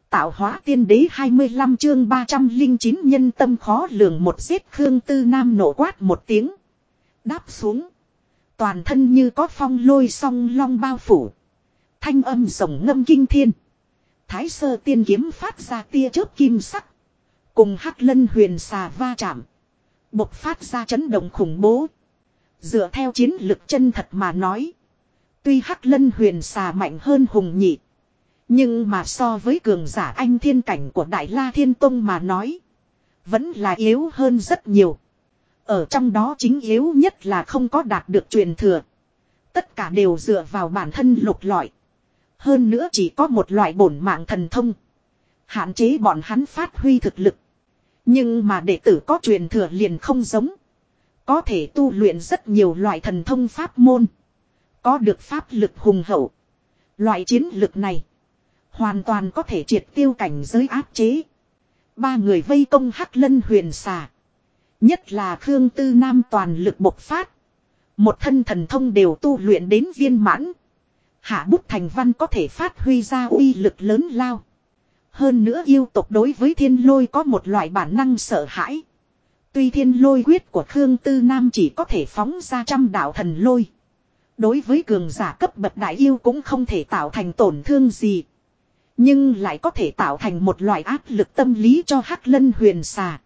Tạo hóa tiên đế 25 chương 309 nhân tâm khó lường một giết Khương Tư Nam nổ quát một tiếng. Đáp xuống. Toàn thân như có phong lôi song long bao phủ. Thanh âm rồng ngâm kinh thiên. Thái sơ tiên kiếm phát ra tia chớp kim sắc. Cùng hắc lân huyền xà va chạm. Bộc phát ra chấn động khủng bố. Dựa theo chiến lực chân thật mà nói. Tuy hắc lân huyền xà mạnh hơn hùng nhị. Nhưng mà so với cường giả anh thiên cảnh của Đại La Thiên Tông mà nói. Vẫn là yếu hơn rất nhiều. Ở trong đó chính yếu nhất là không có đạt được truyền thừa. Tất cả đều dựa vào bản thân lục lọi. Hơn nữa chỉ có một loại bổn mạng thần thông. Hạn chế bọn hắn phát huy thực lực. Nhưng mà đệ tử có truyền thừa liền không giống. Có thể tu luyện rất nhiều loại thần thông pháp môn. Có được pháp lực hùng hậu. Loại chiến lực này. Hoàn toàn có thể triệt tiêu cảnh giới áp chế. Ba người vây công hắc lân huyền xà. Nhất là Khương Tư Nam toàn lực bộc phát. Một thân thần thông đều tu luyện đến viên mãn. Hạ bút thành văn có thể phát huy ra uy lực lớn lao. Hơn nữa yêu tộc đối với thiên lôi có một loại bản năng sợ hãi. Tuy thiên lôi quyết của Khương Tư Nam chỉ có thể phóng ra 100 đạo thần lôi. Đối với cường giả cấp bậc đại yêu cũng không thể tạo thành tổn thương gì. Nhưng lại có thể tạo thành một loại áp lực tâm lý cho hắc lân huyền xà.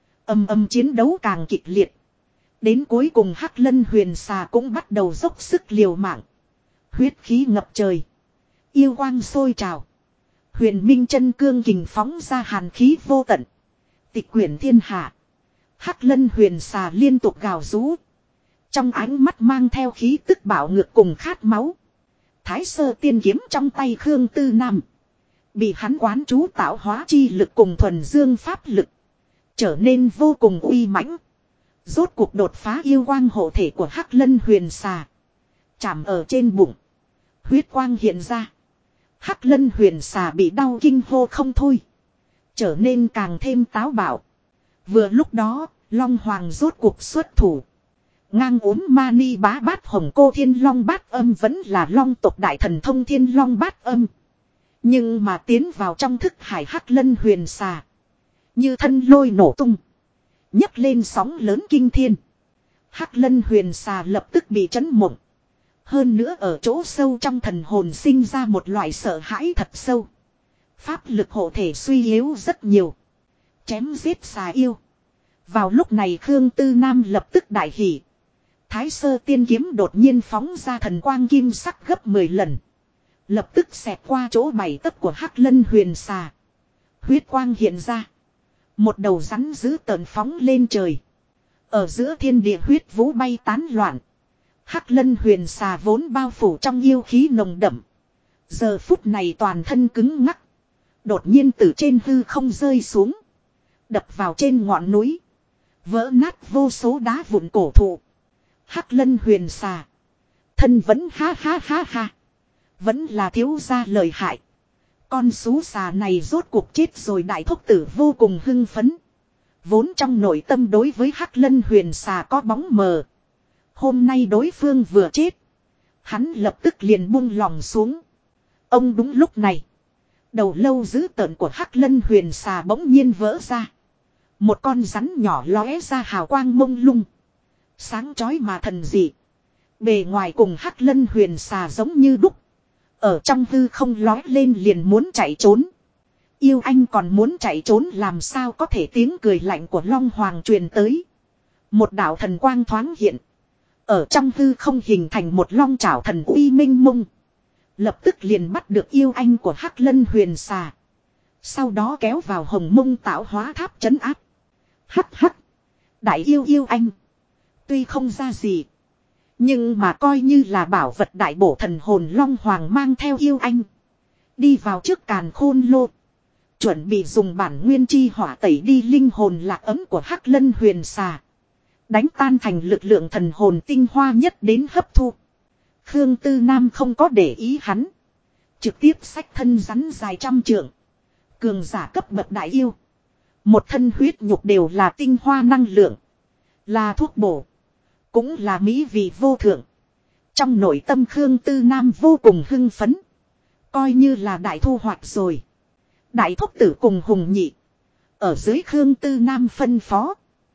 Âm chiến đấu càng kịch liệt. Đến cuối cùng hắc lân huyền xà cũng bắt đầu dốc sức liều mạng. Huyết khí ngập trời. Yêu quang sôi trào. Huyền minh chân cương kình phóng ra hàn khí vô tận. Tịch quyển thiên hạ. Hắc lân huyền xà liên tục gào rú. Trong ánh mắt mang theo khí tức bạo ngược cùng khát máu. Thái sơ tiên kiếm trong tay Khương Tư Nam. Bị hắn quán chú tạo hóa chi lực cùng thuần dương pháp lực. Trở nên vô cùng uy mãnh. Rốt cuộc đột phá yêu quang hộ thể của hắc lân huyền xà. Chạm ở trên bụng. Huyết quang hiện ra. Hắc lân huyền xà bị đau kinh hô không thôi. Trở nên càng thêm táo bạo. Vừa lúc đó, Long Hoàng rốt cuộc xuất thủ. Ngang ốm mani bá bát hồng cô thiên long bát âm vẫn là long tộc đại thần thông thiên long bát âm. Nhưng mà tiến vào trong thức hải hắc lân huyền xà. Như thân lôi nổ tung. Nhấc lên sóng lớn kinh thiên. Hắc lân huyền xà lập tức bị chấn mộng. Hơn nữa ở chỗ sâu trong thần hồn sinh ra một loại sợ hãi thật sâu. Pháp lực hộ thể suy yếu rất nhiều. Chém giết xà yêu. Vào lúc này Khương Tư Nam lập tức đại hỉ. Thái sơ tiên kiếm đột nhiên phóng ra thần quang kim sắc gấp 10 lần. Lập tức xẹt qua chỗ bảy tấc của hắc lân huyền xà. Huyết quang hiện ra. Một đầu rắn dữ tợn phóng lên trời. Ở giữa thiên địa huyết vũ bay tán loạn. Hắc lân huyền xà vốn bao phủ trong yêu khí nồng đậm. Giờ phút này toàn thân cứng ngắc. Đột nhiên từ trên hư không rơi xuống. Đập vào trên ngọn núi. Vỡ nát vô số đá vụn cổ thụ. Hắc lân huyền xà. Thân vẫn ha ha ha ha. Vẫn là thiếu gia lời hại. Con sú xà này rốt cuộc chết rồi đại thúc tử vô cùng hưng phấn. Vốn trong nội tâm đối với hắc lân huyền xà có bóng mờ. Hôm nay đối phương vừa chết. Hắn lập tức liền buông lòng xuống. Ông đúng lúc này. Đầu lâu dữ tợn của hắc lân huyền xà bỗng nhiên vỡ ra. Một con rắn nhỏ lóe ra hào quang mông lung. Sáng chói mà thần dị. Bề ngoài cùng hắc lân huyền xà giống như đúc. Ở trong hư không lói lên liền muốn chạy trốn. Yêu anh còn muốn chạy trốn làm sao có thể tiếng cười lạnh của Long Hoàng truyền tới. Một đạo thần quang thoáng hiện. Ở trong hư không hình thành một long chảo thần uy minh mông. Lập tức liền bắt được yêu anh của hắc lân huyền xà. Sau đó kéo vào hồng mông tạo hóa tháp trấn áp. Hắc hắc. Đại yêu anh. Tuy không ra gì. Nhưng mà coi như là bảo vật đại bổ thần hồn Long Hoàng mang theo yêu anh. Đi vào trước càn khôn lô. Chuẩn bị dùng bản nguyên chi hỏa tẩy đi linh hồn lạc ấm của hắc lân huyền xà. Đánh tan thành lực lượng thần hồn tinh hoa nhất đến hấp thu. Khương Tư Nam không có để ý hắn. Trực tiếp xách thân rắn dài 100 trượng. Cường giả cấp bậc đại yêu. Một thân huyết nhục đều là tinh hoa năng lượng. Là thuốc bổ. Cũng là mỹ vị vô thượng. Trong nội tâm Khương Tư Nam vô cùng hưng phấn. Coi như là đại thu hoạch rồi. Đại thúc tử cùng Hùng Nhị. Ở dưới Khương Tư Nam phân phó.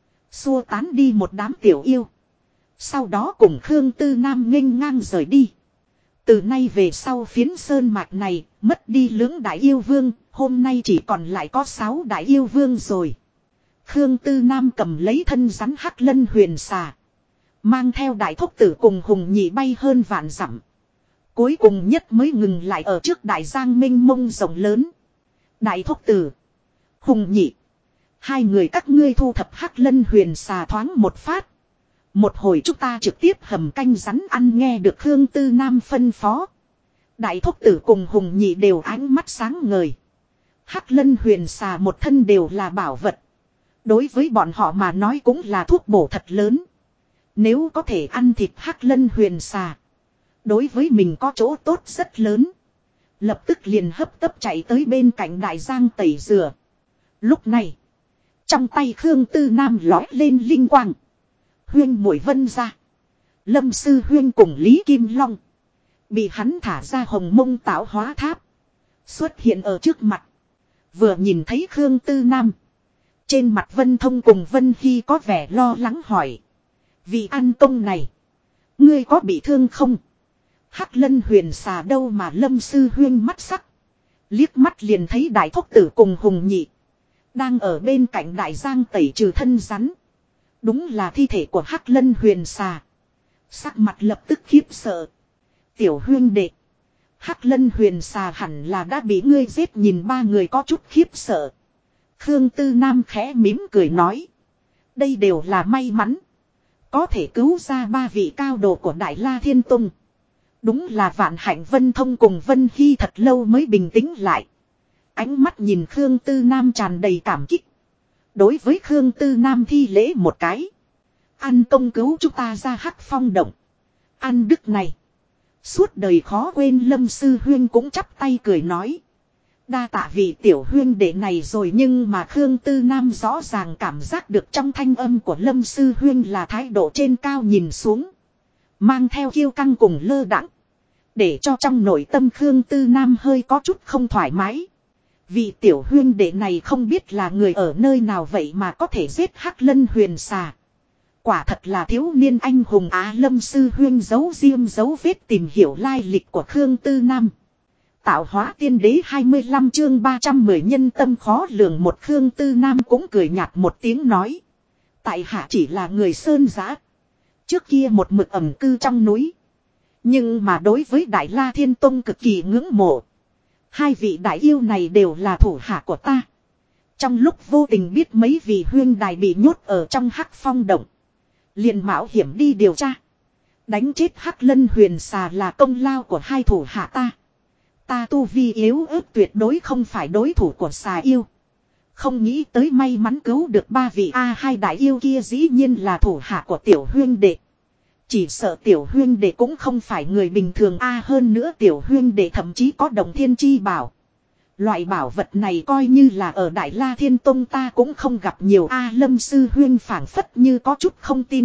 Xua tán đi một đám tiểu yêu. Sau đó cùng Khương Tư Nam nghênh ngang rời đi. Từ nay về sau phiến sơn mạch này, mất đi lưỡng đại yêu vương, hôm nay chỉ còn lại có 6 đại yêu vương rồi. Khương Tư Nam cầm lấy thân rắn hắc lân huyền xà. Mang theo đại thúc tử cùng Hùng Nhị bay hơn vạn dặm. Cuối cùng nhất mới ngừng lại ở trước đại giang mênh mông rộng lớn. Đại thúc tử, Hùng Nhị, hai người các ngươi thu thập hắc lân huyền xà thoáng một phát. Một hồi chúng ta trực tiếp hầm canh rắn ăn. Nghe được Khương Tư Nam phân phó. Đại thúc tử cùng Hùng Nhị đều ánh mắt sáng ngời. Hắc lân huyền xà một thân đều là bảo vật. Đối với bọn họ mà nói cũng là thuốc bổ thật lớn. Nếu có thể ăn thịt hắc lân huyền xà, đối với mình có chỗ tốt rất lớn. Lập tức liền hấp tấp chạy tới bên cạnh đại giang tẩy rửa. Lúc này, trong tay Khương Tư Nam lói lên linh quang. Huyên Muội Vân ra. Lâm Sư Huyên cùng Lý Kim Long. Bị hắn thả ra hồng mông tạo hóa tháp. Xuất hiện ở trước mặt. Vừa nhìn thấy Khương Tư Nam. Trên mặt Vân Thông cùng Vân Hy có vẻ lo lắng hỏi. Vì ăn công này, ngươi có bị thương không? Hắc lân huyền xà đâu mà Lâm Sư Huyên mắt sắc. Liếc mắt liền thấy đại thúc tử cùng Hùng Nhị. Đang ở bên cạnh đại giang tẩy trừ thân rắn. Đúng là thi thể của hắc lân huyền xà. Sắc mặt lập tức khiếp sợ. Tiểu huyên đệ, hắc lân huyền xà hẳn là đã bị ngươi giết. Nhìn ba người có chút khiếp sợ. Khương Tư Nam khẽ mỉm cười nói. Đây đều là may mắn. Có thể cứu ra ba vị cao độ của Đại La Thiên Tông. Đúng là vạn hạnh. Vân Thông cùng Vân Hy thật lâu mới bình tĩnh lại. Ánh mắt nhìn Khương Tư Nam tràn đầy cảm kích. Đối với Khương Tư Nam thi lễ một cái. Ăn công cứu chúng ta ra hắc phong động. Ăn đức này. Suốt đời khó quên. Lâm Sư Huyên cũng chắp tay cười nói. Đa tạ vị tiểu huyên đệ này rồi. Nhưng mà Khương Tư Nam rõ ràng cảm giác được trong thanh âm của Lâm Sư Huyên là thái độ trên cao nhìn xuống. Mang theo kiêu căng cùng lơ đãng. Để cho trong nội tâm Khương Tư Nam hơi có chút không thoải mái. Vị tiểu huyên đệ này không biết là người ở nơi nào vậy mà có thể giết hắc lân huyền xà. Quả thật là thiếu niên anh hùng á. Lâm Sư Huyên giấu riêng dấu vết tìm hiểu lai lịch của Khương Tư Nam. Tạo hóa tiên đế 25 chương 310 nhân tâm khó lường. Một Khương Tư Nam cũng cười nhạt một tiếng nói. Tại hạ chỉ là người sơn giã. Trước kia một mực ẩn cư trong núi. Nhưng mà đối với Đại La Thiên Tông cực kỳ ngưỡng mộ. Hai vị đại yêu này đều là thủ hạ của ta. Trong lúc vô tình biết mấy vị huyên đài bị nhốt ở trong hắc phong động. Liền mạo hiểm đi điều tra. Đánh chết hắc lân huyền xà là công lao của hai thủ hạ ta. Ta tu vi yếu ớt tuyệt đối không phải đối thủ của xà yêu. Không nghĩ tới may mắn cứu được ba vị hai đại yêu kia dĩ nhiên là thủ hạ của tiểu huyên đệ. Chỉ sợ tiểu huyên đệ cũng không phải người bình thường hơn nữa tiểu huyên đệ thậm chí có đồng thiên chi bảo. Loại bảo vật này coi như là ở Đại La Thiên Tông ta cũng không gặp nhiều Lâm Sư Huyên phảng phất như có chút không tin.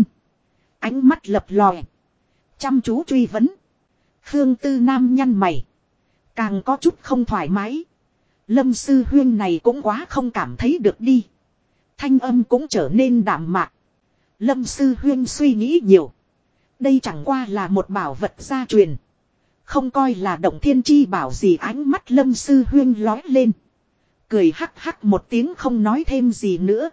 Ánh mắt lập lòe. Chăm chú truy vấn. Khương Tư Nam nhăn mày. Càng có chút không thoải mái. Lâm Sư Huyên này cũng quá không cảm thấy được đi. Thanh âm cũng trở nên đạm mạc. Lâm Sư Huyên suy nghĩ nhiều. Đây chẳng qua là một bảo vật gia truyền. Không coi là động thiên chi bảo gì. Ánh mắt Lâm Sư Huyên lói lên. Cười hắc hắc một tiếng không nói thêm gì nữa.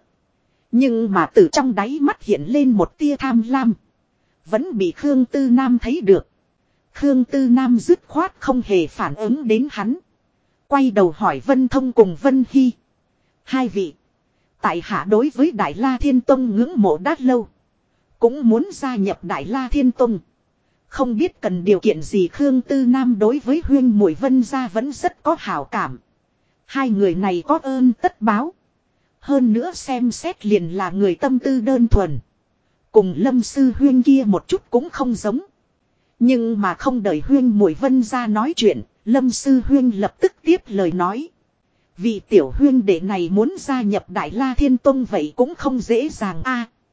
Nhưng mà từ trong đáy mắt hiện lên một tia tham lam. Vẫn bị Khương Tư Nam thấy được. Khương Tư Nam dứt khoát không hề phản ứng đến hắn. Quay đầu hỏi Vân Thông cùng Vân Hy. Hai vị. Tại hạ đối với Đại La Thiên Tông ngưỡng mộ đã lâu. Cũng muốn gia nhập Đại La Thiên Tông. Không biết cần điều kiện gì. Khương Tư Nam đối với Huyên Muội Vân gia vẫn rất có hảo cảm. Hai người này có ơn tất báo. Hơn nữa xem xét liền là người tâm tư đơn thuần. Cùng Lâm Sư Huyên kia một chút cũng không giống. Nhưng mà không đợi Huyên Muội Vân gia nói chuyện, Lâm Sư Huyên lập tức tiếp lời nói. Vị tiểu huyên đệ này muốn gia nhập Đại La Thiên Tông vậy cũng không dễ dàng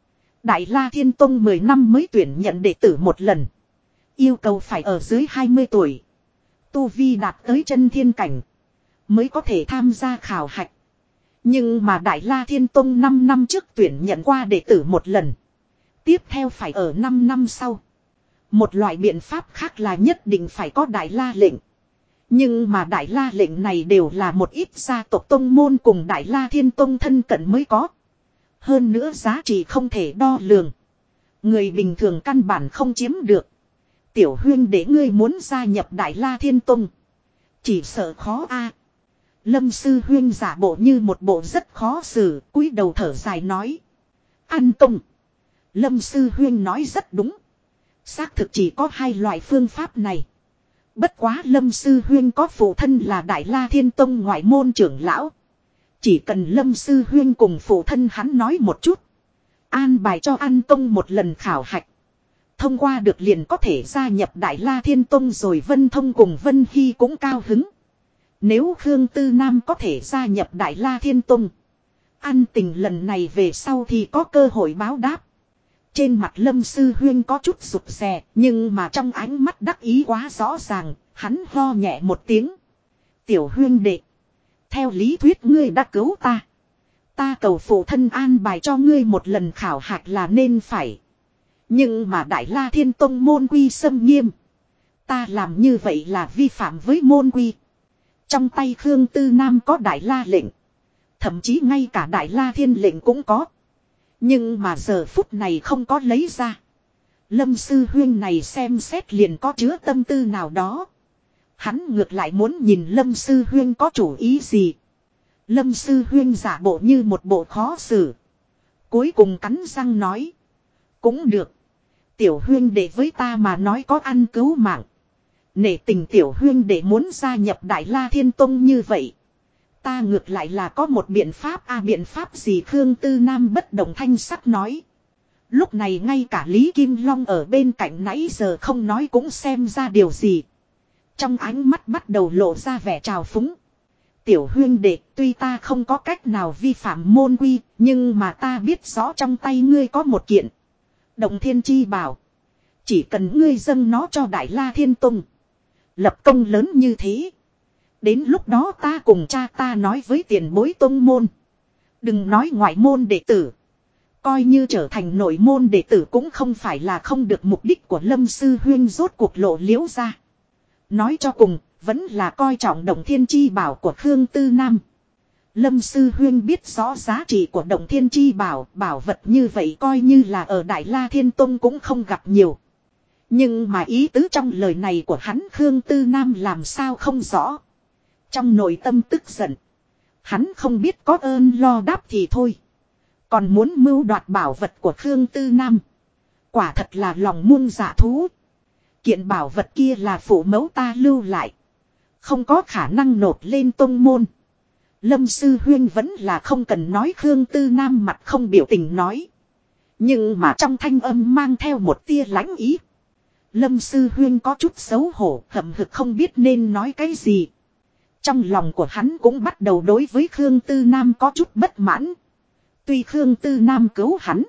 Đại La Thiên Tông 10 năm mới tuyển nhận đệ tử một lần. Yêu cầu phải ở dưới 20 tuổi. Tu vi đạt tới chân thiên cảnh. mới có thể tham gia khảo hạch. Nhưng mà Đại La Thiên Tông 5 năm trước tuyển nhận qua đệ tử một lần. Tiếp theo phải ở 5 năm sau. Một loại biện pháp khác là nhất định phải có Đại La lệnh. Nhưng mà Đại La lệnh này đều là một ít gia tộc tông môn cùng Đại La Thiên Tông thân cận mới có. Hơn nữa giá trị không thể đo lường. Người bình thường căn bản không chiếm được. Tiểu huyên để ngươi muốn gia nhập Đại La Thiên Tông. Chỉ sợ khó a. Lâm sư huyên giả bộ như một bộ rất khó xử, cúi đầu thở dài nói. An Tông. Lâm sư huyên nói rất đúng. Xác thực chỉ có hai loại phương pháp này. Bất quá Lâm sư huyên có phụ thân là Đại La Thiên Tông ngoại môn trưởng lão. Chỉ cần Lâm sư huyên cùng phụ thân hắn nói một chút. An bài cho An Tông một lần khảo hạch. Thông qua được liền có thể gia nhập Đại La Thiên Tông rồi. Vân Thông cùng Vân Hy cũng cao hứng. Nếu Khương Tư Nam có thể gia nhập Đại La Thiên Tông. An tình lần này về sau thì có cơ hội báo đáp. Trên mặt Lâm sư huyên có chút rụt rè, nhưng mà trong ánh mắt đắc ý quá rõ ràng, hắn ho nhẹ một tiếng. Tiểu huyên đệ, theo lý thuyết ngươi đã cứu ta. Ta cầu phụ thân an bài cho ngươi một lần khảo hạch là nên phải. Nhưng mà Đại La Thiên Tông môn quy xâm nghiêm. Ta làm như vậy là vi phạm với môn quy. Trong tay Khương Tư Nam có Đại La lệnh. Thậm chí ngay cả Đại La Thiên lệnh cũng có. Nhưng mà giờ phút này không có lấy ra. Lâm sư huyên này xem xét liền có chứa tâm tư nào đó. Hắn ngược lại muốn nhìn Lâm sư huyên có chủ ý gì. Lâm sư huyên giả bộ như một bộ khó xử. Cuối cùng cắn răng nói. Cũng được. Tiểu huyên đệ với ta mà nói có ăn cứu mạng. Nể tình tiểu huyên đệ muốn gia nhập Đại La Thiên Tông như vậy. Ta ngược lại là có một biện pháp. Biện pháp gì? Khương Tư Nam bất động thanh sắc nói. Lúc này ngay cả Lý Kim Long ở bên cạnh nãy giờ không nói cũng xem ra điều gì. Trong ánh mắt bắt đầu lộ ra vẻ trào phúng. Tiểu huyên đệ, tuy ta không có cách nào vi phạm môn quy, nhưng mà ta biết rõ trong tay ngươi có một kiện Động Thiên Chi Bảo. Chỉ cần ngươi dâng nó cho Đại La Thiên Tông, lập công lớn như thế. Đến lúc đó ta cùng cha ta nói với tiền bối tông môn. Đừng nói ngoại môn đệ tử. Coi như trở thành nội môn đệ tử cũng không phải là không được. Mục đích của Lâm sư huyên rốt cuộc lộ liễu ra. Nói cho cùng, vẫn là coi trọng Động Thiên Chi Bảo của Khương Tư Nam. Lâm sư huyên biết rõ giá trị của Động Thiên Chi Bảo. Bảo vật như vậy coi như là ở Đại La Thiên Tông cũng không gặp nhiều. Nhưng mà ý tứ trong lời này của hắn Khương Tư Nam làm sao không rõ. Trong nội tâm tức giận. Hắn không biết có ơn lo đáp thì thôi. Còn muốn mưu đoạt bảo vật của Khương Tư Nam. Quả thật là lòng muôn dạ thú. Kiện bảo vật kia là phụ mẫu ta lưu lại. Không có khả năng nộp lên tông môn. Lâm sư huyên vẫn là không cần nói. Khương Tư Nam mặt không biểu tình nói. Nhưng mà trong thanh âm mang theo một tia lãnh ý. Lâm sư huyên có chút xấu hổ, hậm hực không biết nên nói cái gì. Trong lòng của hắn cũng bắt đầu đối với Khương Tư Nam có chút bất mãn. Tuy Khương Tư Nam cứu hắn,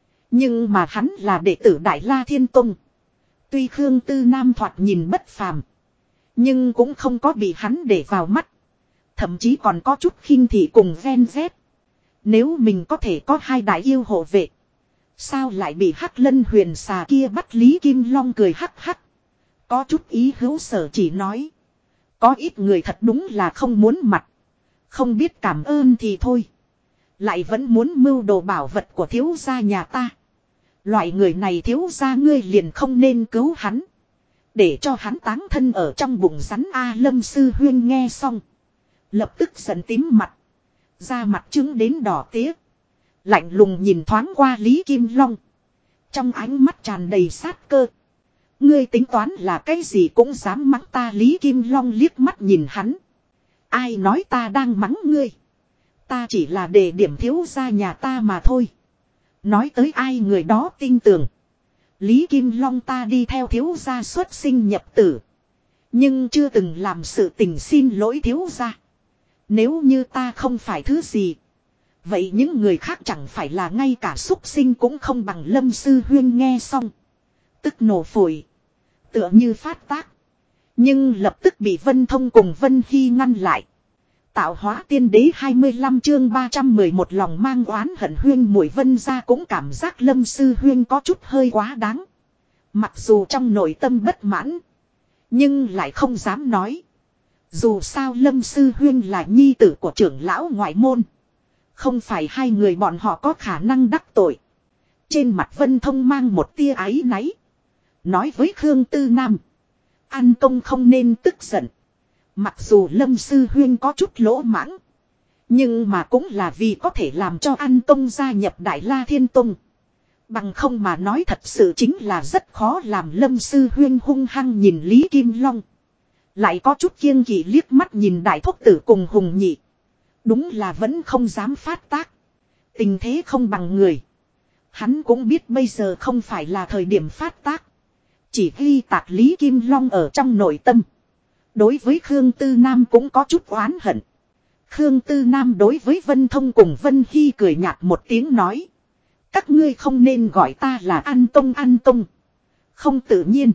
nhưng mà hắn là đệ tử Đại La Thiên Tông. Tuy Khương Tư Nam thoạt nhìn bất phàm, nhưng cũng không có bị hắn để vào mắt. Thậm chí còn có chút khinh thị cùng ven vét. Nếu mình có thể có hai đại yêu hộ vệ, sao lại bị Hắc Lân Huyền Xà kia bắt? Lý Kim Long cười hắc hắc. Có chút ý hữu sở chỉ nói. Có ít người thật đúng là không muốn mặt. Không biết cảm ơn thì thôi. Lại vẫn muốn mưu đồ bảo vật của thiếu gia nhà ta. Loại người này thiếu gia ngươi liền không nên cứu hắn. Để cho hắn táng thân ở trong bụng rắn. Lâm sư huyên nghe xong. Lập tức giận tím mặt. Da mặt trứng đến đỏ tía. Lạnh lùng nhìn thoáng qua Lý Kim Long. Trong ánh mắt tràn đầy sát cơ. Ngươi tính toán là cái gì cũng dám mắng ta? Lý Kim Long liếc mắt nhìn hắn. Ai nói ta đang mắng ngươi? Ta chỉ là đề điểm thiếu gia nhà ta mà thôi. Nói tới ai người đó tin tưởng. Lý Kim Long ta đi theo thiếu gia xuất sinh nhập tử. Nhưng chưa từng làm sự tình xin lỗi thiếu gia. Nếu như ta không phải thứ gì. Vậy những người khác chẳng phải là ngay cả súc sinh cũng không bằng. Lâm sư huyên nghe xong. Tức nổ phổi. Tựa như phát tác. Nhưng lập tức bị Vân Thông cùng Vân Hy ngăn lại. Tạo hóa tiên đế 25 chương 311 lòng mang oán hận Huyên Muội Vân ra cũng cảm giác Lâm Sư Huyên có chút hơi quá đáng. Mặc dù trong nội tâm bất mãn, nhưng lại không dám nói. Dù sao Lâm Sư Huyên là nhi tử của trưởng lão ngoại môn. Không phải hai người bọn họ có khả năng đắc tội. Trên mặt Vân Thông mang một tia áy náy. Nói với Khương Tư Nam. An công không nên tức giận. Mặc dù Lâm Sư Huyên có chút lỗ mãng. Nhưng mà cũng là vì có thể làm cho An công gia nhập Đại La Thiên Tông. Bằng không mà nói thật sự chính là rất khó làm. Lâm Sư Huyên hung hăng nhìn Lý Kim Long. Lại có chút kiêng kỵ liếc mắt nhìn Đại Thúc Tử cùng Hùng Nhị. Đúng là vẫn không dám phát tác. Tình thế không bằng người. Hắn cũng biết bây giờ không phải là thời điểm phát tác. Chỉ ghi tạc Lý Kim Long ở trong nội tâm. Đối với Khương Tư Nam cũng có chút oán hận. Khương Tư Nam đối với Vân Thông cùng Vân Hy cười nhạt một tiếng nói. Các ngươi không nên gọi ta là An Tông An Tông. Không tự nhiên.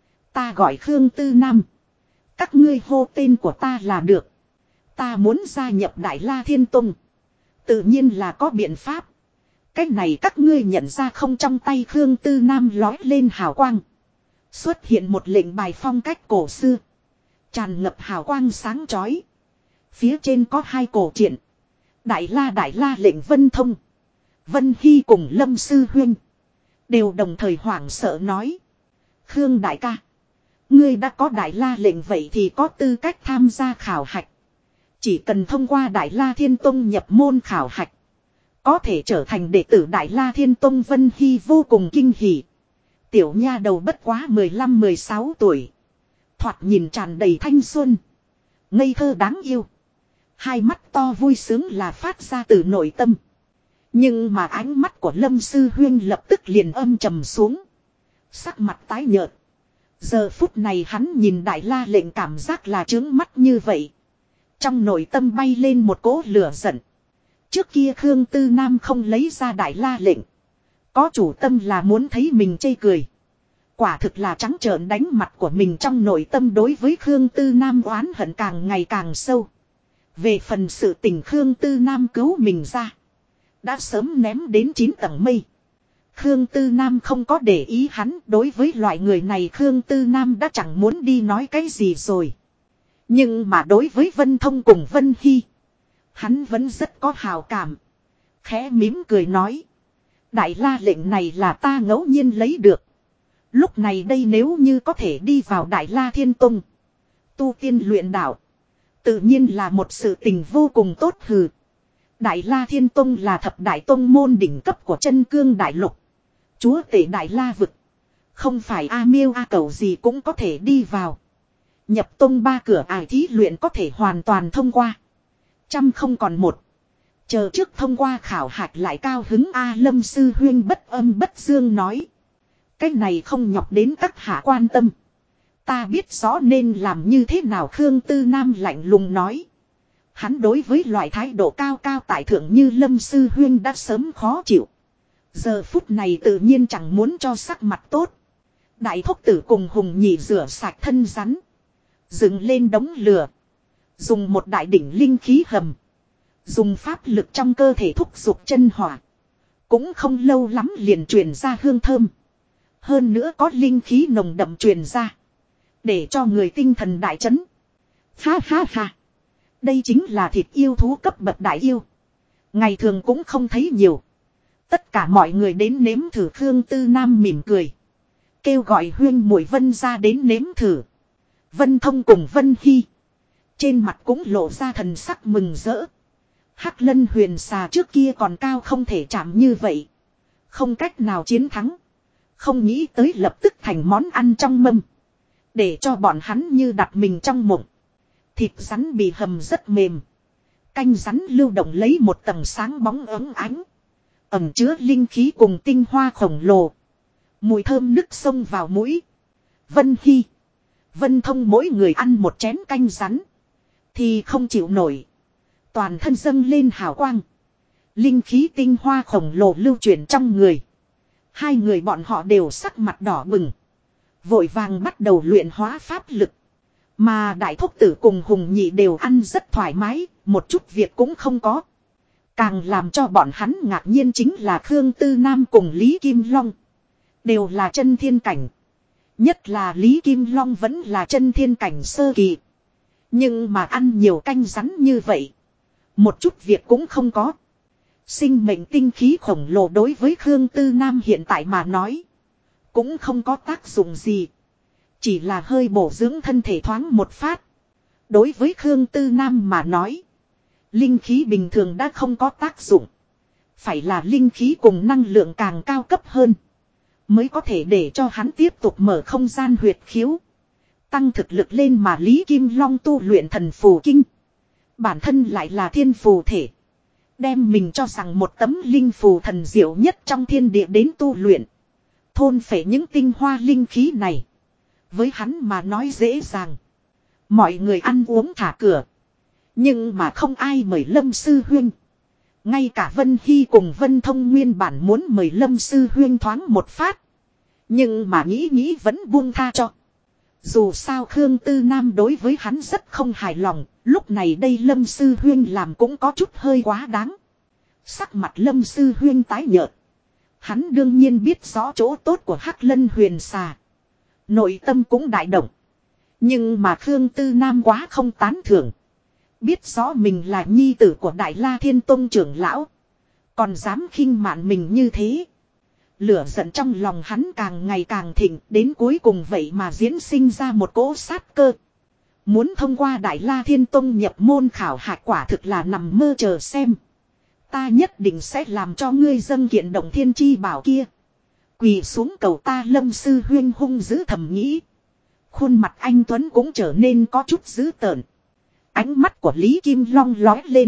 Ta gọi Khương Tư Nam. Các ngươi hô tên của ta là được. Ta muốn gia nhập Đại La Thiên Tông. Tự nhiên là có biện pháp. Cách này các ngươi nhận ra không? Trong tay Khương Tư Nam lói lên hào quang. Xuất hiện một lệnh bài phong cách cổ xưa. Tràn ngập hào quang sáng chói. Phía trên có hai cổ truyện. Đại La lệnh Vân Thông. Vân Hy cùng Lâm Sư Huyên. Đều đồng thời hoảng sợ nói. Khương đại ca. Ngươi đã có Đại La lệnh vậy thì có tư cách tham gia khảo hạch. Chỉ cần thông qua Đại La Thiên Tông nhập môn khảo hạch. Có thể trở thành đệ tử Đại La Thiên Tông. Vân Hy vô cùng kinh hỉ. Tiểu nha đầu bất quá 15-16 tuổi. Thoạt nhìn tràn đầy thanh xuân. Ngây thơ đáng yêu. Hai mắt to vui sướng là phát ra từ nội tâm. Nhưng mà ánh mắt của Lâm Sư Huyên lập tức liền âm trầm xuống. Sắc mặt tái nhợt. Giờ phút này hắn nhìn Đại La lệnh cảm giác là trướng mắt như vậy. Trong nội tâm bay lên một cỗ lửa giận. Trước kia Khương Tư Nam không lấy ra Đại La lệnh. Có chủ tâm là muốn thấy mình chê cười. Quả thực là trắng trợn đánh mặt của mình. Trong nội tâm đối với Khương Tư Nam oán hận càng ngày càng sâu. Về phần sự tình Khương Tư Nam cứu mình ra. Đã sớm ném đến 9 tầng mây. Khương Tư Nam không có để ý hắn. Đối với loại người này Khương Tư Nam đã chẳng muốn đi nói cái gì rồi. Nhưng mà đối với Vân Thông cùng Vân Hy. Hắn vẫn rất có hào cảm. Khẽ mím cười nói. Đại La lệnh này là ta ngẫu nhiên lấy được. Lúc này đây nếu như có thể đi vào Đại La Thiên Tông. Tu tiên luyện đạo. Tự nhiên là một sự tình vô cùng tốt hừ. Đại La Thiên Tông là thập đại tông môn đỉnh cấp của chân cương đại lục. Chúa tể Đại La vực. Không phải A Miêu A Cẩu gì cũng có thể đi vào. Nhập tông 3 cửa ải thí luyện có thể hoàn toàn thông qua. Trăm không còn một. Chờ trước thông qua khảo hạch lại cao hứng. A Lâm Sư Huyên bất âm bất dương nói. Cái này không nhọc đến các hạ quan tâm. Ta biết rõ nên làm như thế nào. Khương Tư Nam lạnh lùng nói. Hắn đối với loại thái độ cao cao tại thượng như Lâm Sư Huyên đã sớm khó chịu. Giờ phút này tự nhiên chẳng muốn cho sắc mặt tốt. Đại Thúc Tử cùng Hùng Nhị rửa sạch thân rắn. Dựng lên đống lửa. Dùng một đại đỉnh linh khí hầm. Dùng pháp lực trong cơ thể thúc giục chân hỏa. Cũng không lâu lắm liền truyền ra hương thơm. Hơn nữa có linh khí nồng đậm truyền ra. Để cho người tinh thần đại chấn. Ha ha ha. Đây chính là thịt yêu thú cấp bậc đại yêu. Ngày thường cũng không thấy nhiều. Tất cả mọi người đến nếm thử. Khương Tư Nam mỉm cười. Kêu gọi Huyên Muội Vân ra đến nếm thử. Vân Thông cùng Vân Hy. Trên mặt cũng lộ ra thần sắc mừng rỡ. Hắc Lân huyền xà trước kia còn cao không thể chạm như vậy. Không cách nào chiến thắng. Không nghĩ tới lập tức thành món ăn trong mâm. Để cho bọn hắn như đặt mình trong mộng. Thịt rắn bị hầm rất mềm. Canh rắn lưu động lấy một tầng sáng bóng ấm ánh. Ẩm chứa linh khí cùng tinh hoa khổng lồ. Mùi thơm nức xông vào mũi. Vân Hy. Vân Thông mỗi người ăn một chén canh rắn. Thì không chịu nổi. Toàn thân dâng lên hào quang. Linh khí tinh hoa khổng lồ lưu chuyển trong người. Hai người bọn họ đều sắc mặt đỏ bừng. Vội vàng bắt đầu luyện hóa pháp lực. Mà đại thúc tử cùng Hùng Nhị đều ăn rất thoải mái, một chút việc cũng không có. Càng làm cho bọn hắn ngạc nhiên chính là Khương Tư Nam cùng Lý Kim Long. Đều là chân thiên cảnh. Nhất là Lý Kim Long vẫn là chân thiên cảnh sơ kỳ. Nhưng mà ăn nhiều canh rắn như vậy. Một chút việc cũng không có. Sinh mệnh tinh khí khổng lồ đối với Khương Tư Nam hiện tại mà nói. Cũng không có tác dụng gì. Chỉ là hơi bổ dưỡng thân thể thoáng một phát. Đối với Khương Tư Nam mà nói. Linh khí bình thường đã không có tác dụng. Phải là linh khí cùng năng lượng càng cao cấp hơn. Mới có thể để cho hắn tiếp tục mở không gian huyệt khiếu. Tăng thực lực lên mà Lý Kim Long tu luyện thần phù kinh. Bản thân lại là thiên phù thể. Đem mình cho rằng một tấm linh phù thần diệu nhất trong thiên địa đến tu luyện. Thôn phệ những tinh hoa linh khí này. Với hắn mà nói dễ dàng. Mọi người ăn uống thả cửa. Nhưng mà không ai mời Lâm Sư Huynh. Ngay cả Vân Hy cùng Vân Thông nguyên bản muốn mời Lâm Sư Huynh thoáng một phát. Nhưng mà nghĩ vẫn buông tha cho. Dù sao Khương Tư Nam đối với hắn rất không hài lòng. Lúc này đây Lâm Sư Huynh làm cũng có chút hơi quá đáng. Sắc mặt Lâm Sư Huynh tái nhợt. Hắn đương nhiên biết rõ chỗ tốt của Hắc Lân Huyền Xà. Nội tâm cũng đại động. Nhưng mà Khương Tư Nam quá không tán thưởng. Biết rõ mình là nhi tử của Đại La Thiên Tông trưởng lão. Còn dám khinh mạn mình như thế. Lửa giận trong lòng hắn càng ngày càng thịnh. Đến cuối cùng vậy mà diễn sinh ra một cỗ sát cơ. Muốn thông qua Đại La Thiên Tông nhập môn khảo hạch quả thực là nằm mơ chờ xem. Ta nhất định sẽ làm cho ngươi dâng kiện động thiên chi bảo kia. Quỳ xuống cầu ta Lâm Sư Huynh hung dữ thầm nghĩ. Khuôn mặt anh Tuấn cũng trở nên có chút dữ tợn. Ánh mắt của Lý Kim Long lói lên.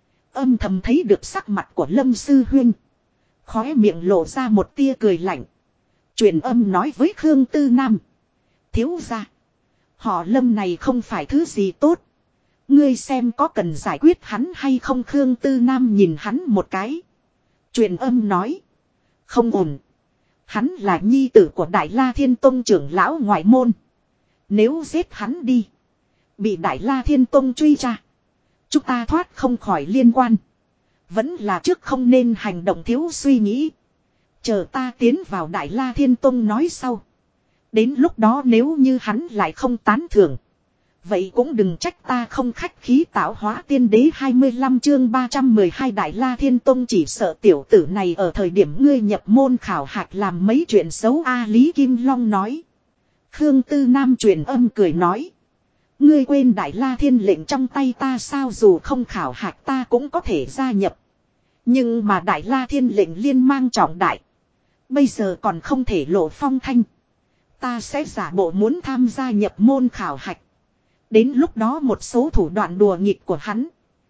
Âm thầm thấy được sắc mặt của Lâm Sư Huynh. Khóe miệng lộ ra một tia cười lạnh. Truyền âm nói với Khương Tư Nam. Thiếu gia. Họ Lâm này không phải thứ gì tốt. Ngươi xem có cần giải quyết hắn hay không. Khương Tư Nam nhìn hắn một cái. Truyền âm nói. Không ổn. Hắn là nhi tử của Đại La Thiên Tông trưởng lão ngoại môn. Nếu giết hắn đi. Bị Đại La Thiên Tông truy tra. Chúng ta thoát không khỏi liên quan. Vẫn là trước không nên hành động thiếu suy nghĩ. Chờ ta tiến vào Đại La Thiên Tông nói sau. Đến lúc đó nếu như hắn lại không tán thưởng. Vậy cũng đừng trách ta không khách khí tạo hóa tiên đế 25 chương 312 Đại La Thiên Tông chỉ sợ tiểu tử này ở thời điểm ngươi nhập môn khảo hạch làm mấy chuyện xấu a Lý Kim Long nói. Khương Tư Nam truyền âm cười nói. Ngươi quên Đại La Thiên lệnh trong tay ta sao dù không khảo hạch ta cũng có thể gia nhập. Nhưng mà Đại La Thiên lệnh liên mang trọng đại. Bây giờ còn không thể lộ phong thanh. Ta sẽ giả bộ muốn tham gia nhập môn khảo hạch. Đến lúc đó một số thủ đoạn đùa nghịch của hắn.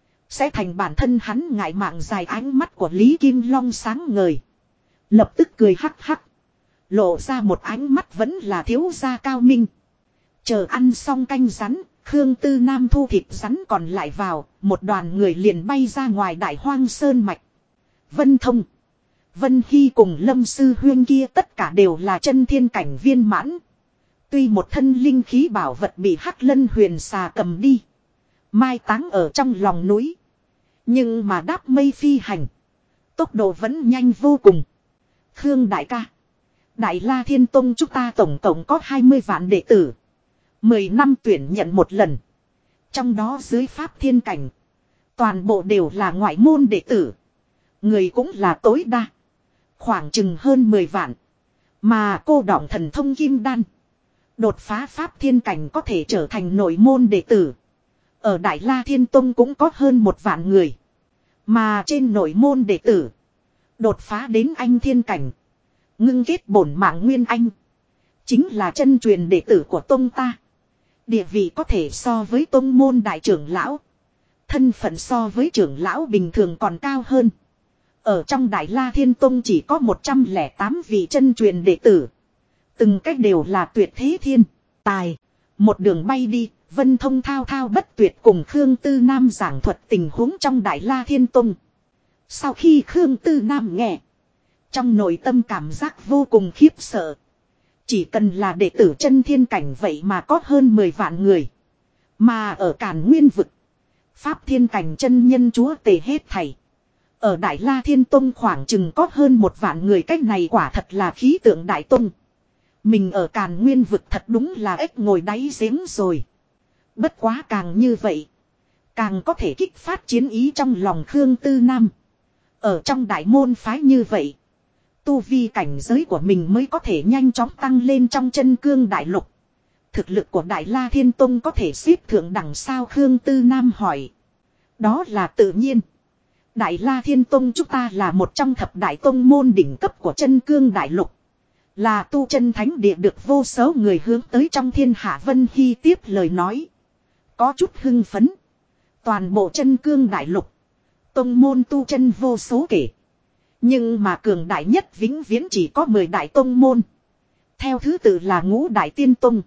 Sẽ thành bản thân hắn ngại mạng dài ánh mắt của Lý Kim Long sáng ngời. Lập tức cười hắc hắc. Lộ ra một ánh mắt vẫn là thiếu gia cao minh. Chờ ăn xong canh rắn, Khương Tư Nam thu thịt rắn còn lại vào, một đoàn người liền bay ra ngoài Đại Hoang Sơn Mạch. Vân Thông, Vân Hy cùng Lâm Sư Huyên kia tất cả đều là chân thiên cảnh viên mãn. Tuy một thân linh khí bảo vật bị Hắc Lân Huyền Xà cầm đi, mai táng ở trong lòng núi. Nhưng mà đáp mây phi hành, tốc độ vẫn nhanh vô cùng. Khương đại ca, Đại La Thiên Tông chúng ta tổng cộng có 20 vạn đệ tử. 10 năm tuyển nhận một lần. Trong đó dưới pháp thiên cảnh. Toàn bộ đều là ngoại môn đệ tử. Người cũng là tối đa. Khoảng chừng hơn 10 vạn. Mà cô đọng thần thông kim đan. Đột phá pháp thiên cảnh có thể trở thành nội môn đệ tử. Ở Đại La Thiên Tông cũng có hơn 1 vạn người. Mà trên nội môn đệ tử. Đột phá đến anh thiên cảnh. Ngưng kết bổn mạng nguyên anh. Chính là chân truyền đệ tử của tông ta. Địa vị có thể so với tông môn đại trưởng lão. Thân phận so với trưởng lão bình thường còn cao hơn. Ở trong Đại La Thiên Tông chỉ có 108 vị chân truyền đệ tử. Từng cách đều là tuyệt thế thiên tài. Một đường bay đi, Vân Thông thao thao bất tuyệt cùng Khương Tư Nam giảng thuật tình huống trong Đại La Thiên Tông. Sau khi Khương Tư Nam nghe, trong nội tâm cảm giác vô cùng khiếp sợ. Chỉ cần là đệ tử chân thiên cảnh vậy mà có hơn 10 vạn người. Mà ở Càn Nguyên vực. Pháp Thiên Cảnh chân nhân chúa tể hết thảy. Ở Đại La Thiên Tông khoảng chừng có hơn 1 vạn người, cách này quả thật là khí tượng Đại Tông. Mình ở Càn Nguyên vực thật đúng là ếch ngồi đáy giếng rồi. Bất quá càng như vậy, càng có thể kích phát chiến ý trong lòng Khương Tư Nam. Ở trong đại môn phái như vậy, tu vi cảnh giới của mình mới có thể nhanh chóng tăng lên trong chân cương đại lục. Thực lực của Đại La Thiên Tông có thể xếp thượng đẳng sao? Khương Tư Nam hỏi. Đó là tự nhiên. Đại La Thiên Tông chúng ta là một trong thập đại tông môn đỉnh cấp của chân cương đại lục. Là tu chân thánh địa được vô số người hướng tới trong thiên hạ. Vân Hy tiếp lời nói. Có chút hưng phấn. Toàn bộ chân cương đại lục. Tông môn tu chân vô số kể. Nhưng mà cường đại nhất vĩnh viễn chỉ có 10 đại tông môn. Theo thứ tự là Ngũ Đại Tiên Tông,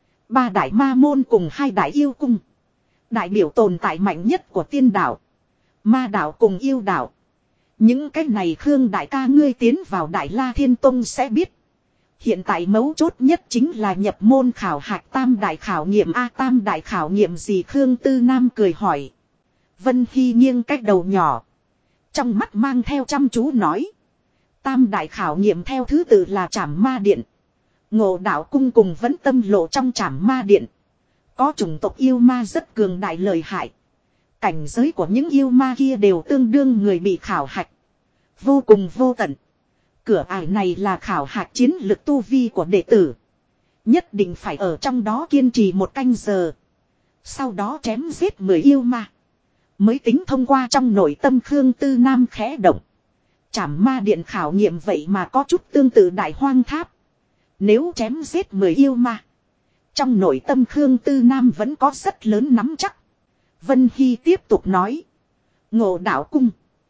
3 đại ma môn cùng 2 đại yêu cung. Đại biểu tồn tại mạnh nhất của tiên đạo, ma đạo cùng yêu đạo. Những cái này Khương đại ca ngươi tiến vào Đại La Thiên Tông sẽ biết. Hiện tại mấu chốt nhất chính là nhập môn khảo hạch tam đại khảo nghiệm. Tam đại khảo nghiệm gì? Khương Tư Nam cười hỏi. Vân Hy nghiêng cách đầu nhỏ, trong mắt mang theo chăm chú nói. Tam đại khảo nghiệm theo thứ tự là Trảm Ma Điện, Ngộ Đạo Cung cùng Vẫn Tâm Lộ. Trong Trảm Ma Điện có chủng tộc yêu ma rất cường đại lợi hại. Cảnh giới của những yêu ma kia đều tương đương người bị khảo hạch, vô cùng vô tận. Cửa ải này là khảo hạch chiến lực tu vi của đệ tử. Nhất định phải ở trong đó kiên trì 1 canh giờ. Sau đó chém giết 10 yêu ma mới tính thông qua. Trong nội tâm Khương Tư Nam khẽ động. Trảm Ma Điện khảo nghiệm vậy mà có chút tương tự Đại Hoang Tháp. Nếu chém giết 10 yêu ma, trong nội tâm Khương Tư Nam vẫn có rất lớn nắm chắc. Vân Hy tiếp tục nói. Ngộ Đạo Cung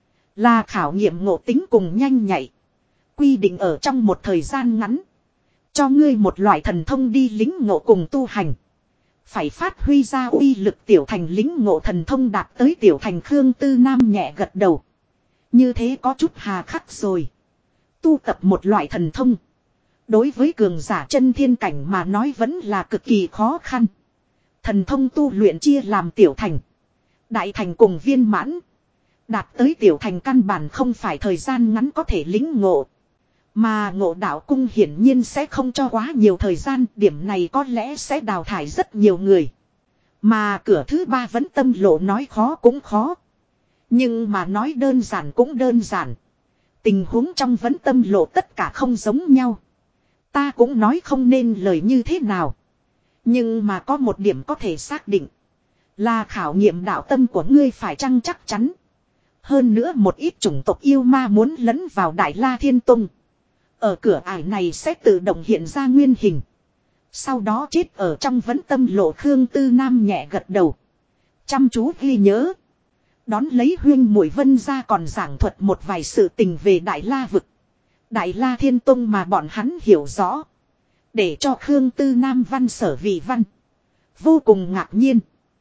là khảo nghiệm ngộ tính cùng nhanh nhạy. Quy định ở trong một thời gian ngắn, cho ngươi một loại thần thông đi lính ngộ cùng tu hành. Phải phát huy ra uy lực tiểu thành lính ngộ thần thông đạt tới tiểu thành. Khương Tư Nam nhẹ gật đầu. Như thế có chút hà khắc rồi. Tu tập một loại thần thông, đối với cường giả chân thiên cảnh mà nói vẫn là cực kỳ khó khăn. Thần thông tu luyện chia làm tiểu thành, đại thành cùng viên mãn. Đạt tới tiểu thành căn bản không phải thời gian ngắn có thể lĩnh ngộ. Mà Ngộ Đạo Cung hiển nhiên sẽ không cho quá nhiều thời gian. Điểm này có lẽ sẽ đào thải rất nhiều người. Mà cửa thứ 3 Vẫn Tâm Lộ nói khó cũng khó, nhưng mà nói đơn giản cũng đơn giản. Tình huống trong Vẫn Tâm Lộ tất cả không giống nhau. Ta cũng nói không nên lời như thế nào. Nhưng mà có một điểm có thể xác định, là khảo nghiệm đạo tâm của ngươi phải chăng chắc chắn. Hơn nữa một ít chủng tộc yêu ma muốn lẫn vào Đại La Thiên Tông. Ở cửa ải này sẽ tự động hiện ra nguyên hình, sau đó chết ở trong Vẫn Tâm Lộ. Khương Tư Nam nhẹ gật đầu, chăm chú ghi nhớ. Đón lấy Huyên Muội Vân ra còn giảng thuật một vài sự tình về Đại La vực, Đại La Thiên Tông mà bọn hắn hiểu rõ. Để cho Khương Tư Nam văn sở vị văn, vô cùng ngạc nhiên.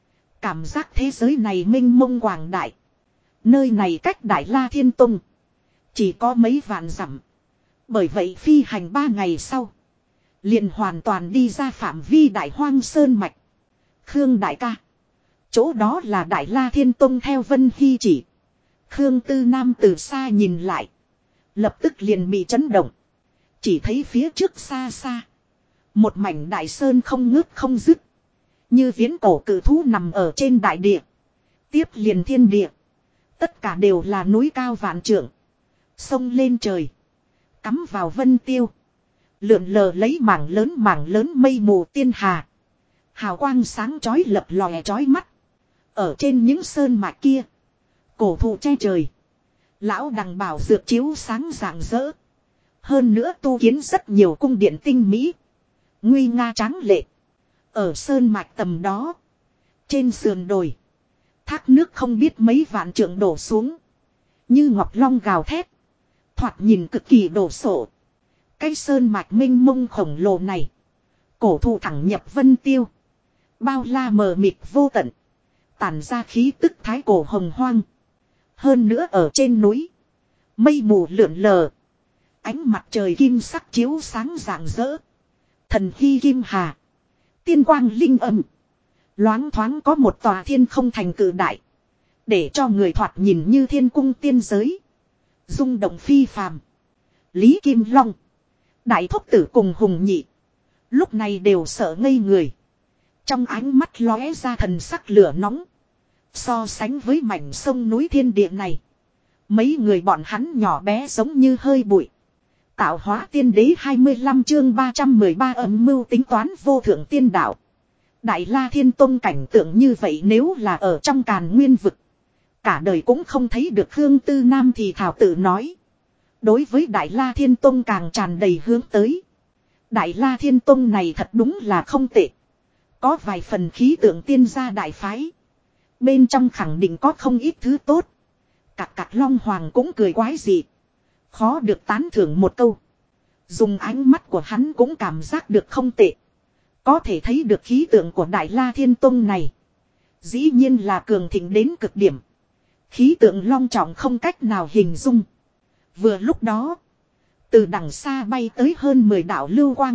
Cảm giác thế giới này mênh mông quảng đại. Nơi này cách Đại La Thiên Tông chỉ có mấy vạn dặm. Bởi vậy phi hành 3 ngày sau, liền hoàn toàn đi ra phạm vi Đại Hoang Sơn Mạch. Khương đại ca, chỗ đó là Đại La Thiên Tông. Theo Vân Hy chỉ, Khương Tư Nam từ xa nhìn lại, lập tức liền bị chấn động. Chỉ thấy phía trước xa xa, một mảnh đại sơn không ngớt không dứt, như viễn cổ cự thú nằm ở trên đại địa. Tiếp liền thiên địa, tất cả đều là núi cao vạn trượng, sông lên trời, cắm vào vân tiêu, lượn lờ lấy mảng lớn mây mù tiên hà. Hào quang sáng chói lập lòe chói mắt. Ở trên những sơn mạch kia, cổ thụ che trời, lão đằng bảo dược chiếu sáng rạng rỡ. Hơn nữa tu kiến rất nhiều cung điện tinh mỹ, nguy nga tráng lệ. Ở sơn mạch tầm đó, trên sườn đồi, thác nước không biết mấy vạn trượng đổ xuống, như ngọc long gào thét, thoạt nhìn cực kỳ đồ sộ. Cái sơn mạch minh mông khổng lồ này, cổ thụ thẳng nhập vân tiêu, bao la mờ mịt vô tận, tản ra khí tức thái cổ hồng hoang. Hơn nữa ở trên núi, mây mù lượn lờ, ánh mặt trời kim sắc chiếu sáng rạng rỡ, thần hy kim hà, tiên quang linh âm, Loáng thoáng có một tòa thiên không thành cự đại. Để cho người thoạt nhìn như thiên cung tiên giới. Rung động phi phàm. Lý Kim Long. Đại thúc tử cùng Hùng Nhị. Lúc này đều sợ ngây người. Trong ánh mắt lóe ra thần sắc lửa nóng. So sánh với mảnh sông núi thiên địa này. Mấy người bọn hắn nhỏ bé giống như hơi bụi. Tạo hóa tiên đế 25 chương 313 âm mưu tính toán vô thượng tiên đạo. Đại La Thiên Tông cảnh tượng như vậy nếu là ở trong Càn Nguyên vực. Cả đời cũng không thấy được Khương Tư Nam thì thảo tự nói. Đối với Đại La Thiên Tông càng tràn đầy hướng tới. Đại La Thiên Tông này thật đúng là không tệ. Có vài phần khí tượng tiên gia đại phái. Bên trong khẳng định có không ít thứ tốt. Cặc Long Hoàng cũng cười quái dị. Khó được tán thưởng một câu. Dùng ánh mắt của hắn cũng cảm giác được không tệ. Có thể thấy được khí tượng của Đại La Thiên Tông này. Dĩ nhiên là cường thịnh đến cực điểm. Khí tượng long trọng không cách nào hình dung. Vừa lúc đó. Từ đằng xa bay tới hơn 10 đạo lưu quang.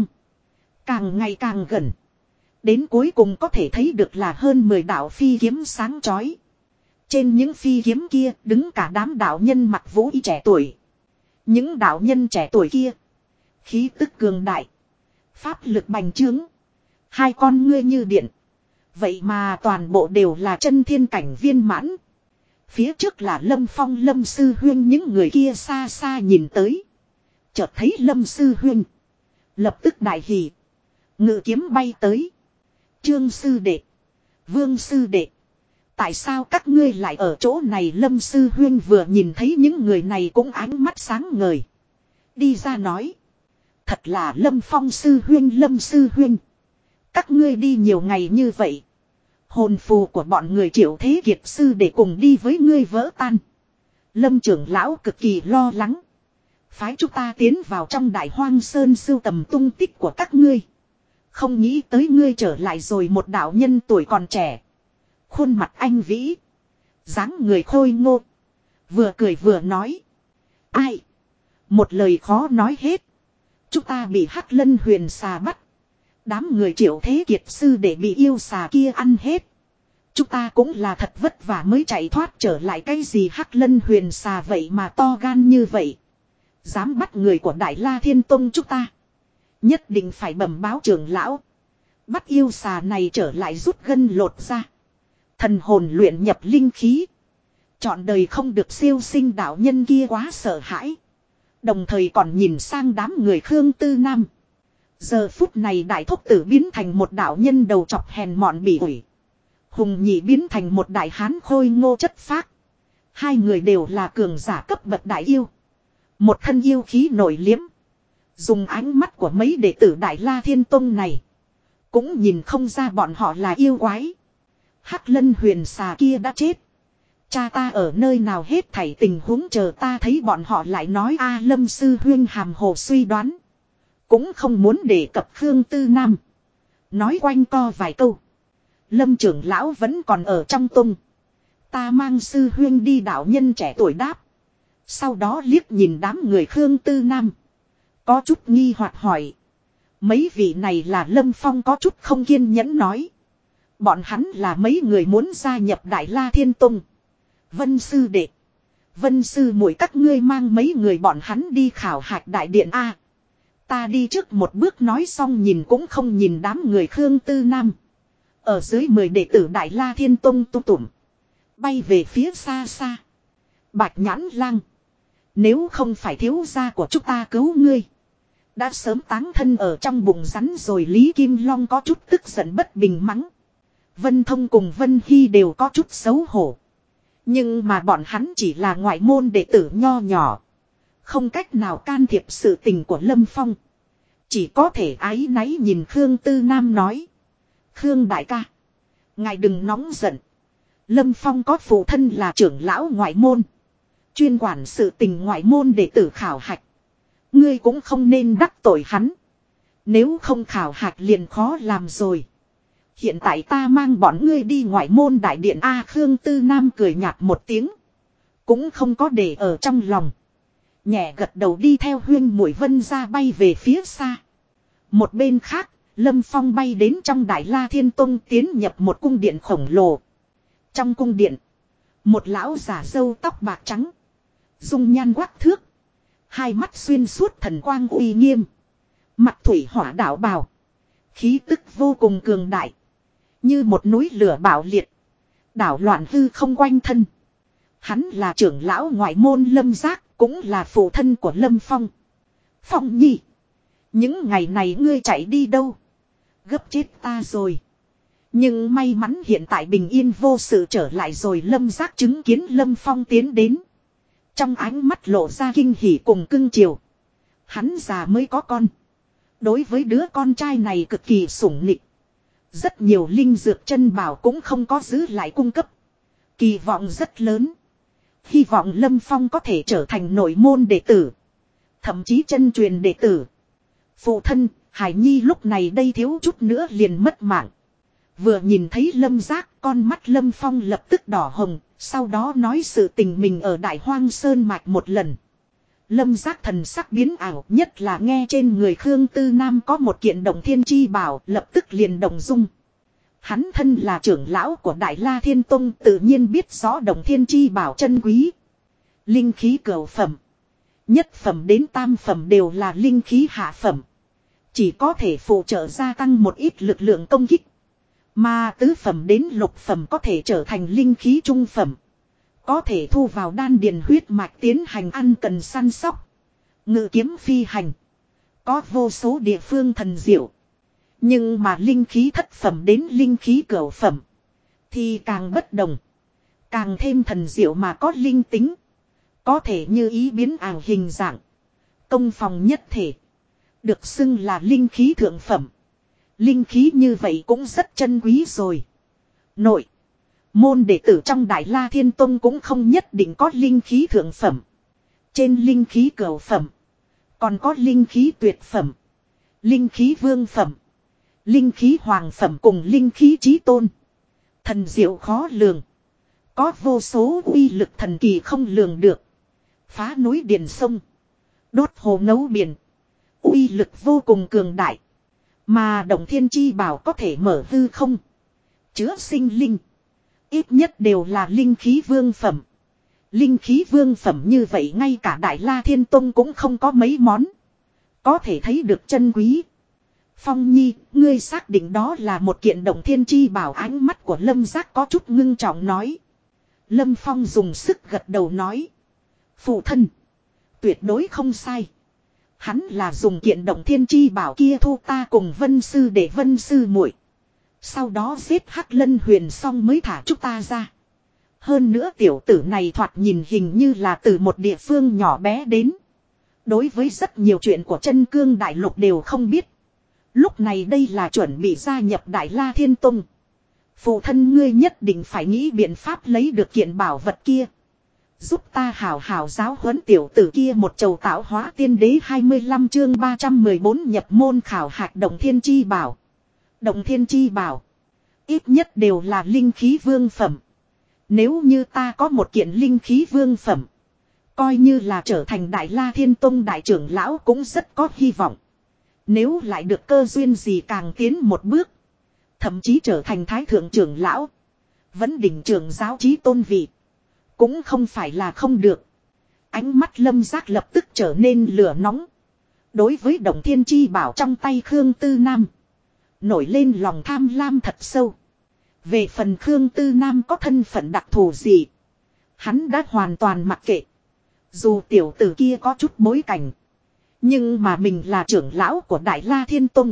Càng ngày càng gần. Đến cuối cùng có thể thấy được là hơn 10 đạo phi kiếm sáng chói. Trên những phi kiếm kia đứng cả đám đạo nhân mặc vũ y trẻ tuổi. Những đạo nhân trẻ tuổi kia. Khí tức cường đại. Pháp lực bành trướng. Hai con ngươi như điện. Vậy mà toàn bộ đều là chân thiên cảnh viên mãn. Phía trước là Lâm Phong Lâm Sư Huyên, những người kia xa xa nhìn tới. Chợt thấy Lâm Sư Huyên. Lập tức đại hỉ. Ngự kiếm bay tới. Trương Sư Đệ. Vương Sư Đệ. Tại sao các ngươi lại ở chỗ này? Lâm Sư Huyên vừa nhìn thấy những người này cũng ánh mắt sáng ngời. Đi ra nói. Thật là Lâm Phong Sư Huyên, Lâm Sư Huyên. Các ngươi đi nhiều ngày như vậy. Hồn phù của bọn người Triệu Thế Kiệt Sư để cùng đi với ngươi vỡ tan. Lâm trưởng lão cực kỳ lo lắng. Phái chúng ta tiến vào trong Đại Hoang Sơn sưu tầm tung tích của các ngươi. Không nghĩ tới ngươi trở lại rồi. Một đạo nhân tuổi còn trẻ. Khuôn mặt anh vĩ. Dáng người khôi ngô. Vừa cười vừa nói. Ai? Một lời khó nói hết. Chúng ta bị Hắc Lân Huyền Xà bắt. Đám người Triệu Thế Kiệt Sư để bị yêu xà kia ăn hết. Chúng ta cũng là thật vất vả mới chạy thoát trở lại. Cái gì Hắc Lân Huyền Xà vậy mà to gan như vậy. Dám bắt người của Đại La Thiên Tông chúng ta. Nhất định phải bẩm báo trưởng lão. Bắt yêu xà này trở lại rút gân lột ra. Thần hồn luyện nhập linh khí. Chọn đời không được siêu sinh đạo nhân kia quá sợ hãi. Đồng thời còn nhìn sang đám người Khương Tư Nam. Giờ phút này đại thúc tử biến thành một đạo nhân đầu chọc hèn mọn bỉ ủi. Hùng Nhị biến thành một đại hán khôi ngô chất phác. Hai người đều là cường giả cấp bậc đại yêu. Một thân yêu khí nổi liếm. Dùng ánh mắt của mấy đệ tử Đại La Thiên Tông này. Cũng nhìn không ra bọn họ là yêu quái. Hắc Lân Huyền Xà kia đã chết. Cha ta ở nơi nào hết thảy tình huống chờ ta thấy bọn họ lại nói. A Lâm Sư Huyên hàm hồ suy đoán. Cũng không muốn đề cập Khương Tư Nam. Nói quanh co vài câu. Lâm trưởng lão vẫn còn ở trong tung. Ta mang Sư Huyên đi đạo nhân trẻ tuổi đáp. Sau đó liếc nhìn đám người Khương Tư Nam. Có chút nghi hoặc hỏi. Mấy vị này là Lâm Phong có chút không kiên nhẫn nói. Bọn hắn là mấy người muốn gia nhập Đại La Thiên Tông. Vân Sư Đệ. Vân Sư muội các ngươi mang mấy người bọn hắn đi khảo hạch đại điện A. Ta đi trước một bước nói xong nhìn cũng không nhìn đám người Khương Tư Nam. Ở dưới 10 đệ tử Đại La Thiên Tông tung tủm. Bay về phía xa xa. Bạch Nhãn Lang. Nếu không phải thiếu gia của chúng ta cứu ngươi. Đã sớm táng thân ở trong bụng rắn rồi. Lý Kim Long có chút tức giận bất bình mắng. Vân Thông cùng Vân Hy đều có chút xấu hổ. Nhưng mà bọn hắn chỉ là ngoại môn đệ tử nho nhỏ. Không cách nào can thiệp sự tình của Lâm Phong. Chỉ có thể áy náy nhìn Khương Tư Nam nói. Khương đại ca. Ngài đừng nóng giận. Lâm Phong có phụ thân là trưởng lão ngoại môn. Chuyên quản sự tình ngoại môn đệ tử khảo hạch. Ngươi cũng không nên đắc tội hắn. Nếu không khảo hạch liền khó làm rồi. Hiện tại ta mang bọn ngươi đi ngoại môn đại điện A. Khương Tư Nam cười nhạt một tiếng. Cũng không có để ở trong lòng. Nhẹ gật đầu đi theo Huyên Muội Vân ra bay về phía xa. Một bên khác, Lâm Phong bay đến trong Đại La Thiên Tông tiến nhập một cung điện khổng lồ. Trong cung điện, một lão giả râu tóc bạc trắng, dung nhan quắc thước, hai mắt xuyên suốt thần quang uy nghiêm, mặt thủy hỏa đạo bào, khí tức vô cùng cường đại, như một núi lửa bạo liệt, đảo loạn hư không quanh thân. Hắn là trưởng lão ngoại môn Lâm Giác, cũng là phụ thân của Lâm Phong. Phong nhi, những ngày này ngươi chạy đi đâu? Gấp chết ta rồi. Nhưng may mắn hiện tại bình yên vô sự trở lại rồi. Lâm Giác chứng kiến Lâm Phong tiến đến, trong ánh mắt lộ ra kinh hỉ cùng cưng chiều. Hắn già mới có con, đối với đứa con trai này cực kỳ sủng nịch. Rất nhiều linh dược chân bảo cũng không có giữ lại cung cấp. Kỳ vọng rất lớn. Hy vọng Lâm Phong có thể trở thành nội môn đệ tử, thậm chí chân truyền đệ tử. Phụ thân, Hải Nhi lúc này đây thiếu chút nữa liền mất mạng. Vừa nhìn thấy Lâm Giác, con mắt Lâm Phong lập tức đỏ hồng, sau đó nói sự tình mình ở Đại Hoang Sơn Mạch một lần. Lâm Giác thần sắc biến ảo, nhất là nghe trên người Khương Tư Nam có một kiện Động Thiên Chi Bảo, lập tức liền động dung. Hắn thân là trưởng lão của Đại La Thiên Tông, tự nhiên biết rõ Động Thiên Chi Bảo chân quý. Linh khí cửu phẩm, nhất phẩm đến tam phẩm đều là linh khí hạ phẩm, chỉ có thể phụ trợ gia tăng một ít lực lượng công kích. Mà tứ phẩm đến lục phẩm có thể trở thành linh khí trung phẩm, có thể thu vào đan điền huyết mạch tiến hành ăn cần săn sóc, ngự kiếm phi hành, có vô số địa phương thần diệu. Nhưng mà linh khí thất phẩm đến linh khí cửu phẩm thì càng bất đồng, càng thêm thần diệu mà có linh tính, có thể như ý biến ảo hình dạng, công phòng nhất thể, được xưng là linh khí thượng phẩm. Linh khí như vậy cũng rất chân quý rồi. Nội môn đệ tử trong Đại La Thiên Tông cũng không nhất định có linh khí thượng phẩm. Trên linh khí cửu phẩm còn có linh khí tuyệt phẩm, linh khí vương phẩm, linh khí hoàng phẩm cùng linh khí chí tôn. Thần diệu khó lường, có vô số uy lực thần kỳ không lường được. Phá núi điền sông, đốt hồ nấu biển, uy lực vô cùng cường đại. Mà Động Thiên Chi Bảo có thể mở hư không, chứa sinh linh, ít nhất đều là linh khí vương phẩm. Linh khí vương phẩm như vậy ngay cả Đại La Thiên Tông cũng không có mấy món, có thể thấy được chân quý. Phong nhi, ngươi xác định đó là một kiện Động Thiên Chi Bảo? Ánh mắt của Lâm Giác có chút ngưng trọng nói. Lâm Phong dùng sức gật đầu nói. Phụ thân, tuyệt đối không sai. Hắn là dùng kiện Động Thiên Chi Bảo kia thu ta cùng Vân Sư để Vân Sư muội, sau đó giết Hắc Lân Huyền xong mới thả chúng ta ra. Hơn nữa tiểu tử này thoạt nhìn hình như là từ một địa phương nhỏ bé đến, đối với rất nhiều chuyện của Chân Cương Đại Lục đều không biết. Lúc này đây là chuẩn bị gia nhập Đại La Thiên Tông. Phụ thân ngươi nhất định phải nghĩ biện pháp lấy được kiện bảo vật kia, giúp ta hảo hảo giáo huấn tiểu tử kia một chầu tạo hóa tiên đế. 25 chương 314 nhập môn khảo hạch Động Thiên Chi Bảo. Động Thiên Chi Bảo ít nhất đều là linh khí vương phẩm. Nếu như ta có một kiện linh khí vương phẩm, coi như là trở thành Đại La Thiên Tông đại trưởng lão cũng rất có hy vọng. Nếu lại được cơ duyên gì càng tiến một bước, thậm chí trở thành thái thượng trưởng lão, vấn đỉnh trưởng giáo chí tôn vị, cũng không phải là không được. Ánh mắt Lâm Giác lập tức trở nên lửa nóng. Đối với Động Thiên Chi Bảo trong tay Khương Tư Nam, nổi lên lòng tham lam thật sâu. Về phần Khương Tư Nam có thân phận đặc thù gì, hắn đã hoàn toàn mặc kệ. Dù tiểu tử kia có chút bối cảnh, nhưng mà mình là trưởng lão của Đại La Thiên Tông,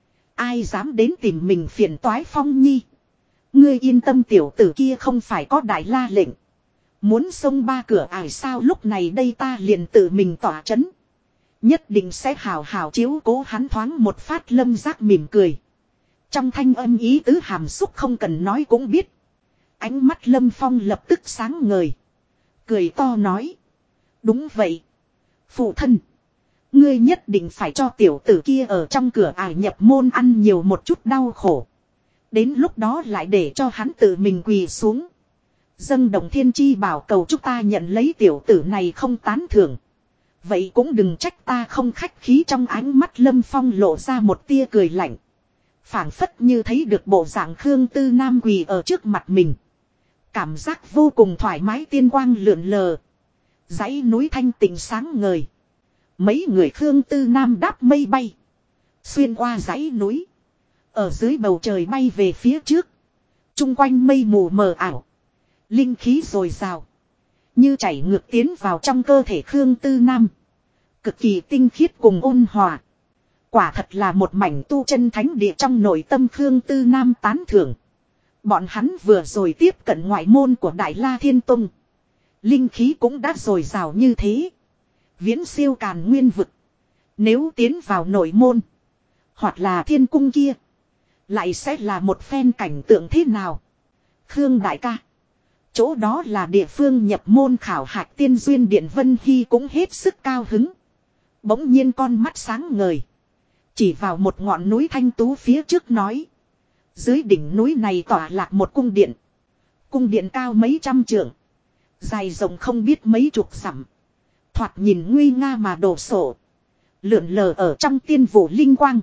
ai dám đến tìm mình phiền toái. Phong nhi, ngươi yên tâm, tiểu tử kia không phải có Đại La lệnh, muốn xông ba cửa ải sao? Lúc này đây ta liền tự mình tỏa chấn, nhất định sẽ hào hào chiếu cố hắn. Thoáng một phát Lâm Giác mỉm cười, trong thanh âm ý tứ hàm xúc không cần nói cũng biết. Ánh mắt Lâm Phong lập tức sáng ngời, cười to nói. Đúng vậy, phụ thân, ngươi nhất định phải cho tiểu tử kia ở trong cửa ải nhập môn ăn nhiều một chút đau khổ. Đến lúc đó lại để cho hắn tự mình quỳ xuống, dâng Động Thiên Chi Bảo cầu chúng ta nhận lấy. Tiểu tử này không tán thưởng, vậy cũng đừng trách ta không khách khí. Trong ánh mắt Lâm Phong lộ ra một tia cười lạnh, Phảng phất như thấy được bộ dạng Khương Tư Nam quỳ ở trước mặt mình. Cảm giác vô cùng thoải mái, tiên quang lượn lờ. Dãy núi thanh tịnh sáng ngời. Mấy người Khương Tư Nam đáp mây bay. Xuyên qua dãy núi. Ở dưới bầu trời bay về phía trước. Trung quanh mây mù mờ ảo. Linh khí dồi dào. Như chảy ngược tiến vào trong cơ thể Khương Tư Nam. Cực kỳ tinh khiết cùng ôn hòa. Quả thật là một mảnh tu chân thánh địa trong nội tâm Khương Tư Nam tán thưởng. Bọn hắn vừa rồi tiếp cận ngoại môn của Đại La Thiên Tông. Linh khí cũng đã dồi dào như thế. Viễn siêu càn nguyên vực. Nếu tiến vào nội môn. Hoặc là thiên cung kia. Lại sẽ là một phen cảnh tượng thế nào. Khương đại ca. Chỗ đó là địa phương nhập môn khảo hạch tiên duyên điện. Vân Hy cũng hết sức cao hứng. Bỗng nhiên con mắt sáng ngời. Chỉ vào một ngọn núi thanh tú phía trước nói. Dưới đỉnh núi này tỏa lạc một cung điện. Cung điện cao mấy trăm trượng. Dài rộng không biết mấy chục dặm. Thoạt nhìn nguy nga mà đổ sộ. Lượn lờ ở trong tiên vụ linh quang.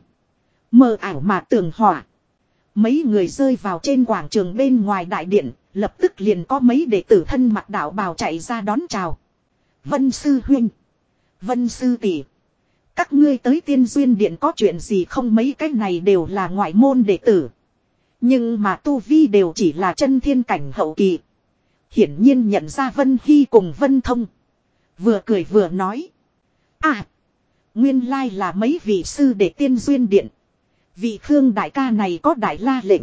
Mờ ảo mà tường hỏa. Mấy người rơi vào trên quảng trường bên ngoài đại điện. Lập tức liền có mấy đệ tử thân mặc đạo bào chạy ra đón chào. Vân sư huynh. Vân sư tỷ. Các ngươi tới tiên duyên điện có chuyện gì không? Mấy cái này đều là ngoại môn đệ tử. Nhưng mà tu vi đều chỉ là chân thiên cảnh hậu kỳ. Hiển nhiên nhận ra Vân Hy cùng Vân Thông. Vừa cười vừa nói. À. Nguyên lai là mấy vị sư đệ tiên duyên điện. Vị Khương đại ca này có đại la lệnh.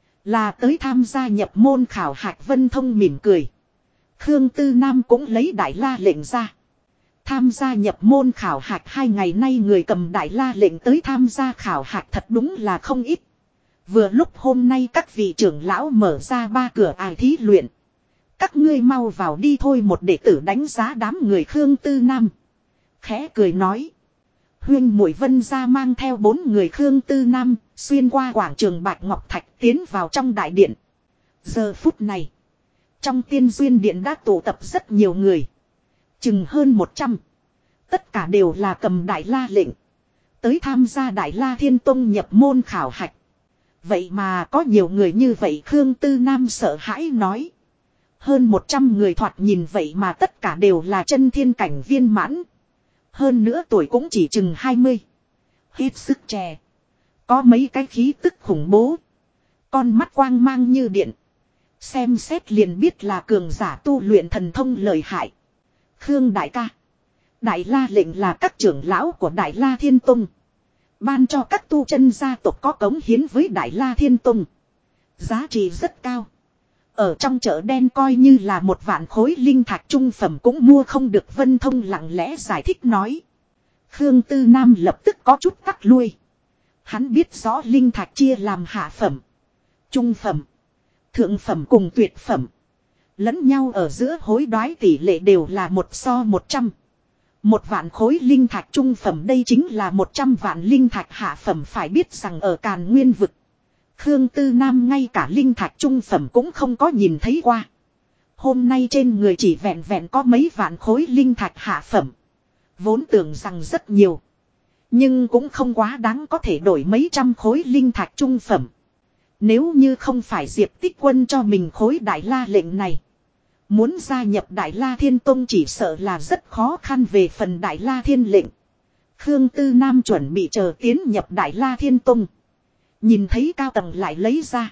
Là tới tham gia nhập môn khảo hạch. Vân Thông mỉm cười. Khương Tư Nam cũng lấy đại la lệnh ra. Tham gia nhập môn khảo hạch 2 ngày nay người cầm đại la lệnh tới tham gia khảo hạch thật đúng là không ít. Vừa lúc hôm nay các vị trưởng lão mở ra 3 cửa ải thí luyện. Các ngươi mau vào đi thôi. Một đệ tử đánh giá đám người Khương Tư Nam. Khẽ cười nói. Huyên muội Vân ra mang theo 4 người Khương Tư Nam. Xuyên qua quảng trường Bạch Ngọc Thạch tiến vào trong đại điện. Giờ phút này. Trong tiên duyên điện đã tụ tập rất nhiều người. Chừng hơn 100. Tất cả đều là cầm đại la lệnh. Tới tham gia Đại La Thiên Tông nhập môn khảo hạch. Vậy mà có nhiều người như vậy. Khương Tư Nam sợ hãi nói. Hơn 100 người thoạt nhìn vậy mà tất cả đều là chân thiên cảnh viên mãn. Hơn nữa tuổi cũng chỉ chừng 20. Hết sức trẻ. Có mấy cái khí tức khủng bố. Con mắt quang mang như điện. Xem xét liền biết là cường giả tu luyện thần thông lợi hại. Khương đại ca. Đại la lệnh là các trưởng lão của Đại La Thiên Tông. Ban cho các tu chân gia tộc có cống hiến với Đại La Thiên Tông. Giá trị rất cao. Ở trong chợ đen coi như là 1 vạn khối linh thạch trung phẩm cũng mua không được. Vân Thông lặng lẽ giải thích nói. Khương Tư Nam lập tức có chút cắt lui. Hắn biết rõ linh thạch chia làm hạ phẩm, trung phẩm, thượng phẩm cùng tuyệt phẩm. Lẫn nhau ở giữa hối đoái tỷ lệ đều là 1:100. 1 vạn khối linh thạch trung phẩm đây chính là 100 vạn linh thạch hạ phẩm. Phải biết rằng ở Càn Nguyên vực, Khương Tư Nam ngay cả linh thạch trung phẩm cũng không có nhìn thấy qua. Hôm nay trên người chỉ vẹn vẹn có mấy vạn khối linh thạch hạ phẩm. Vốn tưởng rằng rất nhiều. Nhưng cũng không quá đáng có thể đổi mấy trăm khối linh thạch trung phẩm. Nếu như không phải Diệp Tích Quân cho mình khối đại la lệnh này. Muốn gia nhập Đại La Thiên Tông chỉ sợ là rất khó khăn. Về phần Đại La Thiên lệnh. Khương Tư Nam chuẩn bị chờ tiến nhập Đại La Thiên Tông. Nhìn thấy cao tầng lại lấy ra.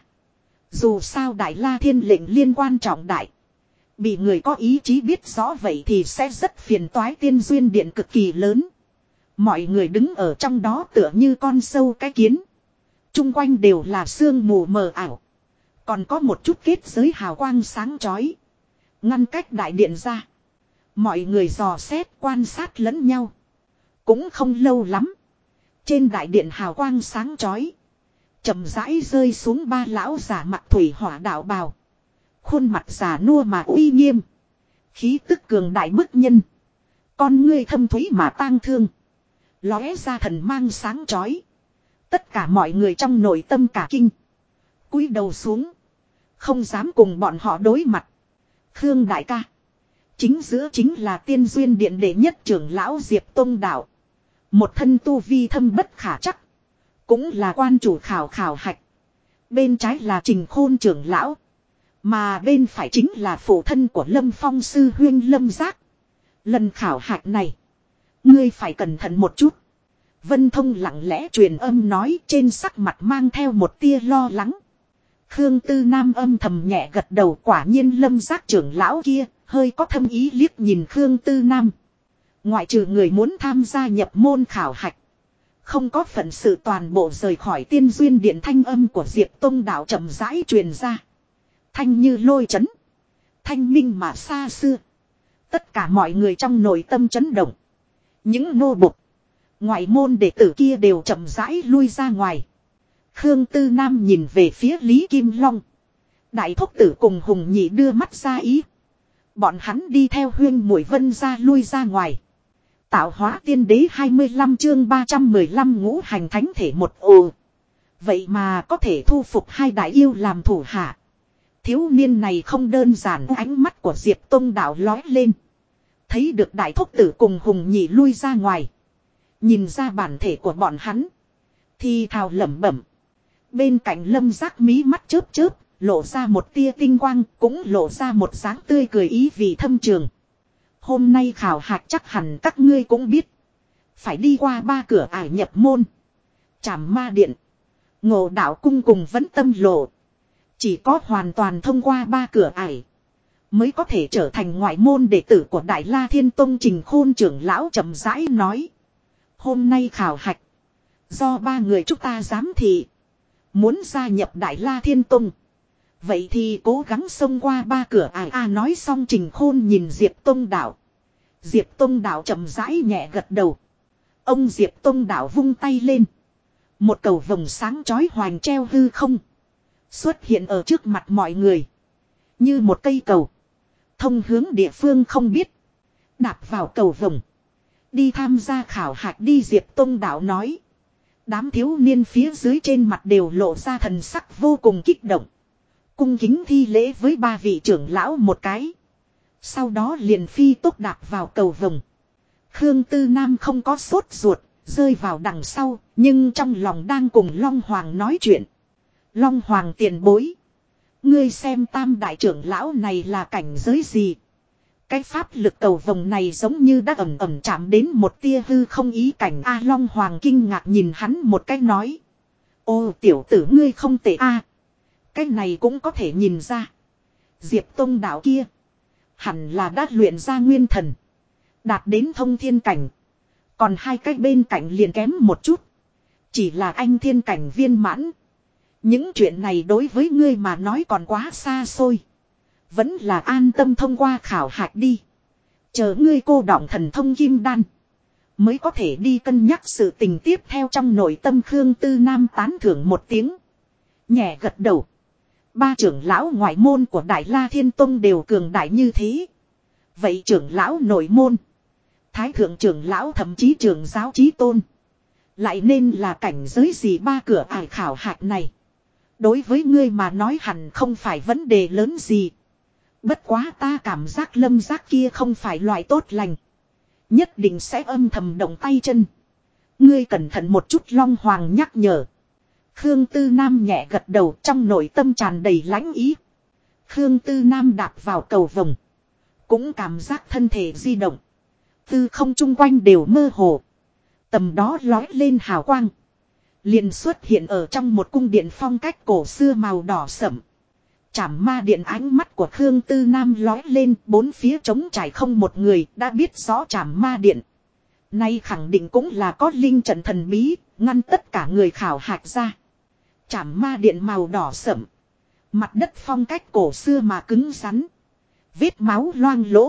Dù sao Đại La Thiên lệnh liên quan trọng đại. Bị người có ý chí biết rõ vậy thì sẽ rất phiền toái. Tiên duyên điện cực kỳ lớn. Mọi người đứng ở trong đó tựa như con sâu cái kiến. Trung quanh đều là sương mù mờ ảo. Còn có một chút kết giới hào quang sáng chói. Ngăn cách đại điện ra. Mọi người dò xét quan sát lẫn nhau. Cũng không lâu lắm. Trên đại điện hào quang sáng chói. Chậm rãi rơi xuống 3 lão giả mặc thủy hỏa đạo bào. Khuôn mặt già nua mà uy nghiêm. Khí tức cường đại bức nhân. Con ngươi thâm thúy mà tang thương. Lóe ra thần mang sáng chói. Tất cả mọi người trong nội tâm cả kinh. Cúi đầu xuống. Không dám cùng bọn họ đối mặt. Khương đại ca. Chính giữa chính là tiên duyên điện đệ nhất trưởng lão Diệp Tông Đạo. Một thân tu vi thâm bất khả chắc. Cũng là quan chủ khảo hạch. Bên trái là Trình Khôn trưởng lão. Mà bên phải chính là phụ thân của Lâm Phong sư huynh Lâm Giác. Lần khảo hạch này, ngươi phải cẩn thận một chút. Vân Thông lặng lẽ truyền âm nói, trên sắc mặt mang theo một tia lo lắng. Khương Tư Nam âm thầm nhẹ gật đầu, quả nhiên Lâm Giác trưởng lão kia hơi có thâm ý liếc nhìn Khương Tư Nam. Ngoại trừ người muốn tham gia nhập môn khảo hạch, không có phận sự toàn bộ rời khỏi Tiên Duyên Điện. Thanh âm của Diệp Tông đạo chậm rãi truyền ra. Thanh như lôi chấn. Thanh minh mà xa xưa. Tất cả mọi người trong nội tâm chấn động. Những nô bộc, ngoại môn đệ tử kia đều chậm rãi lui ra ngoài. Khương Tư Nam nhìn về phía Lý Kim Long. Đại thúc tử cùng Hùng Nhị đưa mắt ra ý. Bọn hắn đi theo Huyên Muội Vân ra lui ra ngoài. Tạo hóa tiên đế 25 chương 315 ngũ hành thánh thể một ồ. Vậy mà có thể thu phục hai đại yêu làm thủ hạ. Thiếu niên này không đơn giản. Ánh mắt của Diệp Tông đạo lói lên. Thấy được đại thúc tử cùng Hùng Nhị lui ra ngoài. Nhìn ra bản thể của bọn hắn. Thì thào lẩm bẩm. Bên cạnh Lâm Giác mí mắt chớp chớp. Lộ ra một tia tinh quang. Cũng lộ ra một dáng tươi cười ý vị thâm trường. Hôm nay khảo hạch chắc hẳn các ngươi cũng biết. Phải đi qua 3 cửa ải nhập môn. Trảm Ma Điện, Ngộ Đạo Cung cùng Vấn Tâm Lộ. Chỉ có hoàn toàn thông qua 3 cửa ải, mới có thể trở thành ngoại môn đệ tử của Đại La Thiên Tông. Trình Khôn trưởng lão chậm rãi nói. Hôm nay khảo hạch, do 3 người chúng ta giám thị. Muốn gia nhập Đại La Thiên Tông, vậy thì cố gắng xông qua 3 cửa ải. Nói xong Trình Khôn nhìn Diệp Tông đạo. Diệp Tông đạo chậm rãi nhẹ gật đầu. Ông Diệp Tông đạo vung tay lên. Một cầu vồng sáng chói hoành treo hư không. Xuất hiện ở trước mặt mọi người. Như một cây cầu. Thông hướng địa phương không biết. Đạp vào cầu vồng. Đi tham gia khảo hạch đi, Diệp Tông đạo nói. Đám thiếu niên phía dưới trên mặt đều lộ ra thần sắc vô cùng kích động. Cung kính thi lễ với 3 vị trưởng lão một cái. Sau đó liền phi tốc đạp vào cầu vồng. Khương Tư Nam không có sốt ruột, rơi vào đằng sau, nhưng trong lòng đang cùng Long Hoàng nói chuyện. Long Hoàng tiền bối. Ngươi xem tam đại trưởng lão này là cảnh giới gì? Cái pháp lực cầu vồng này giống như đã ẩm ẩm chạm đến một tia hư không ý cảnh. Long Hoàng kinh ngạc nhìn hắn một cái nói. Ô tiểu tử ngươi không tệ cái này cũng có thể nhìn ra. Diệp Tông đạo kia hẳn là đã luyện ra nguyên thần, đạt đến thông thiên cảnh. Còn 2 cái bên cạnh liền kém một chút. Chỉ là anh thiên cảnh viên mãn. Những chuyện này đối với ngươi mà nói còn quá xa xôi. Vẫn là an tâm thông qua khảo hạch đi. Chờ ngươi cô đọng thần thông kim đan, mới có thể đi cân nhắc sự tình tiếp theo. Trong nội tâm Khương Tư Nam tán thưởng một tiếng, nhẹ gật đầu. 3 trưởng lão ngoại môn của Đại La Thiên Tông đều cường đại như thế. Vậy trưởng lão nội môn, thái thượng trưởng lão thậm chí trưởng giáo chí tôn, lại nên là cảnh giới gì? 3 cửa ải khảo hạch này, đối với ngươi mà nói hẳn không phải vấn đề lớn gì. Bất quá ta cảm giác Lâm Giác kia không phải loại tốt lành. Nhất định sẽ âm thầm động tay chân. Ngươi cẩn thận một chút, Long Hoàng nhắc nhở. Khương Tư Nam nhẹ gật đầu, trong nội tâm tràn đầy lãnh ý. Khương Tư Nam đạp vào cầu vồng, cũng cảm giác thân thể di động. Tư không chung quanh đều mơ hồ. Tầm đó lói lên hào quang, liền xuất hiện ở trong một cung điện phong cách cổ xưa màu đỏ sẫm. Trảm Ma Điện. Ánh mắt của Khương Tư Nam lói lên, 4 phía trống trải không một người. Đã biết rõ Trảm Ma Điện nay khẳng định cũng là có linh trận thần bí, ngăn tất cả người khảo hạch ra. Trảm Ma Điện màu đỏ sẫm, mặt đất phong cách cổ xưa mà cứng rắn, vết máu loang lỗ.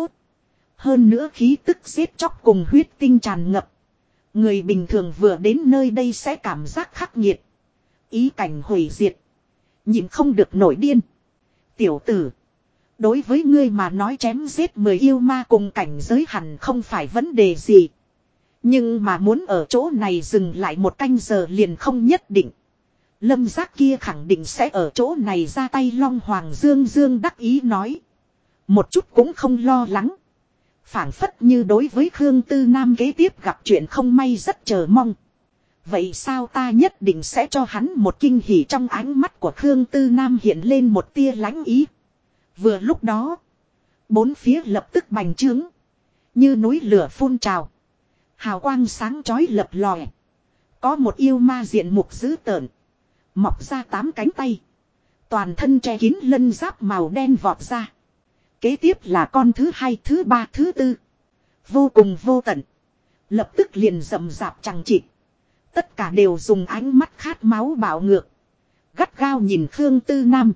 Hơn nữa khí tức giết chóc cùng huyết tinh tràn ngập. Người bình thường vừa đến nơi đây sẽ cảm giác khắc nghiệt, ý cảnh hủy diệt, nhìn không được nổi điên. Tiểu tử, đối với ngươi mà nói chém giết 10 yêu ma cùng cảnh giới hẳn không phải vấn đề gì. Nhưng mà muốn ở chỗ này dừng lại 1 canh giờ liền không nhất định. Lâm Giác kia khẳng định sẽ ở chỗ này ra tay. Long Hoàng dương dương đắc ý nói. Một chút cũng không lo lắng. Phảng phất như đối với Khương Tư Nam kế tiếp gặp chuyện không may rất chờ mong. Vậy sao ta nhất định sẽ cho hắn một kinh hỉ, trong ánh mắt của Khương Tư Nam hiện lên một tia lãnh ý. Vừa lúc đó, bốn phía lập tức bành trướng. Như núi lửa phun trào. Hào quang sáng chói lập lòe. Có một yêu ma diện mục dữ tợn. Mọc ra 8 cánh tay. Toàn thân che kín lân giáp màu đen vọt ra. Kế tiếp là con thứ hai, thứ ba, thứ tư. Vô cùng vô tận. Lập tức liền rậm rạp chằng chịt. Tất cả đều dùng ánh mắt khát máu bạo ngược. Gắt gao nhìn Khương Tư Nam.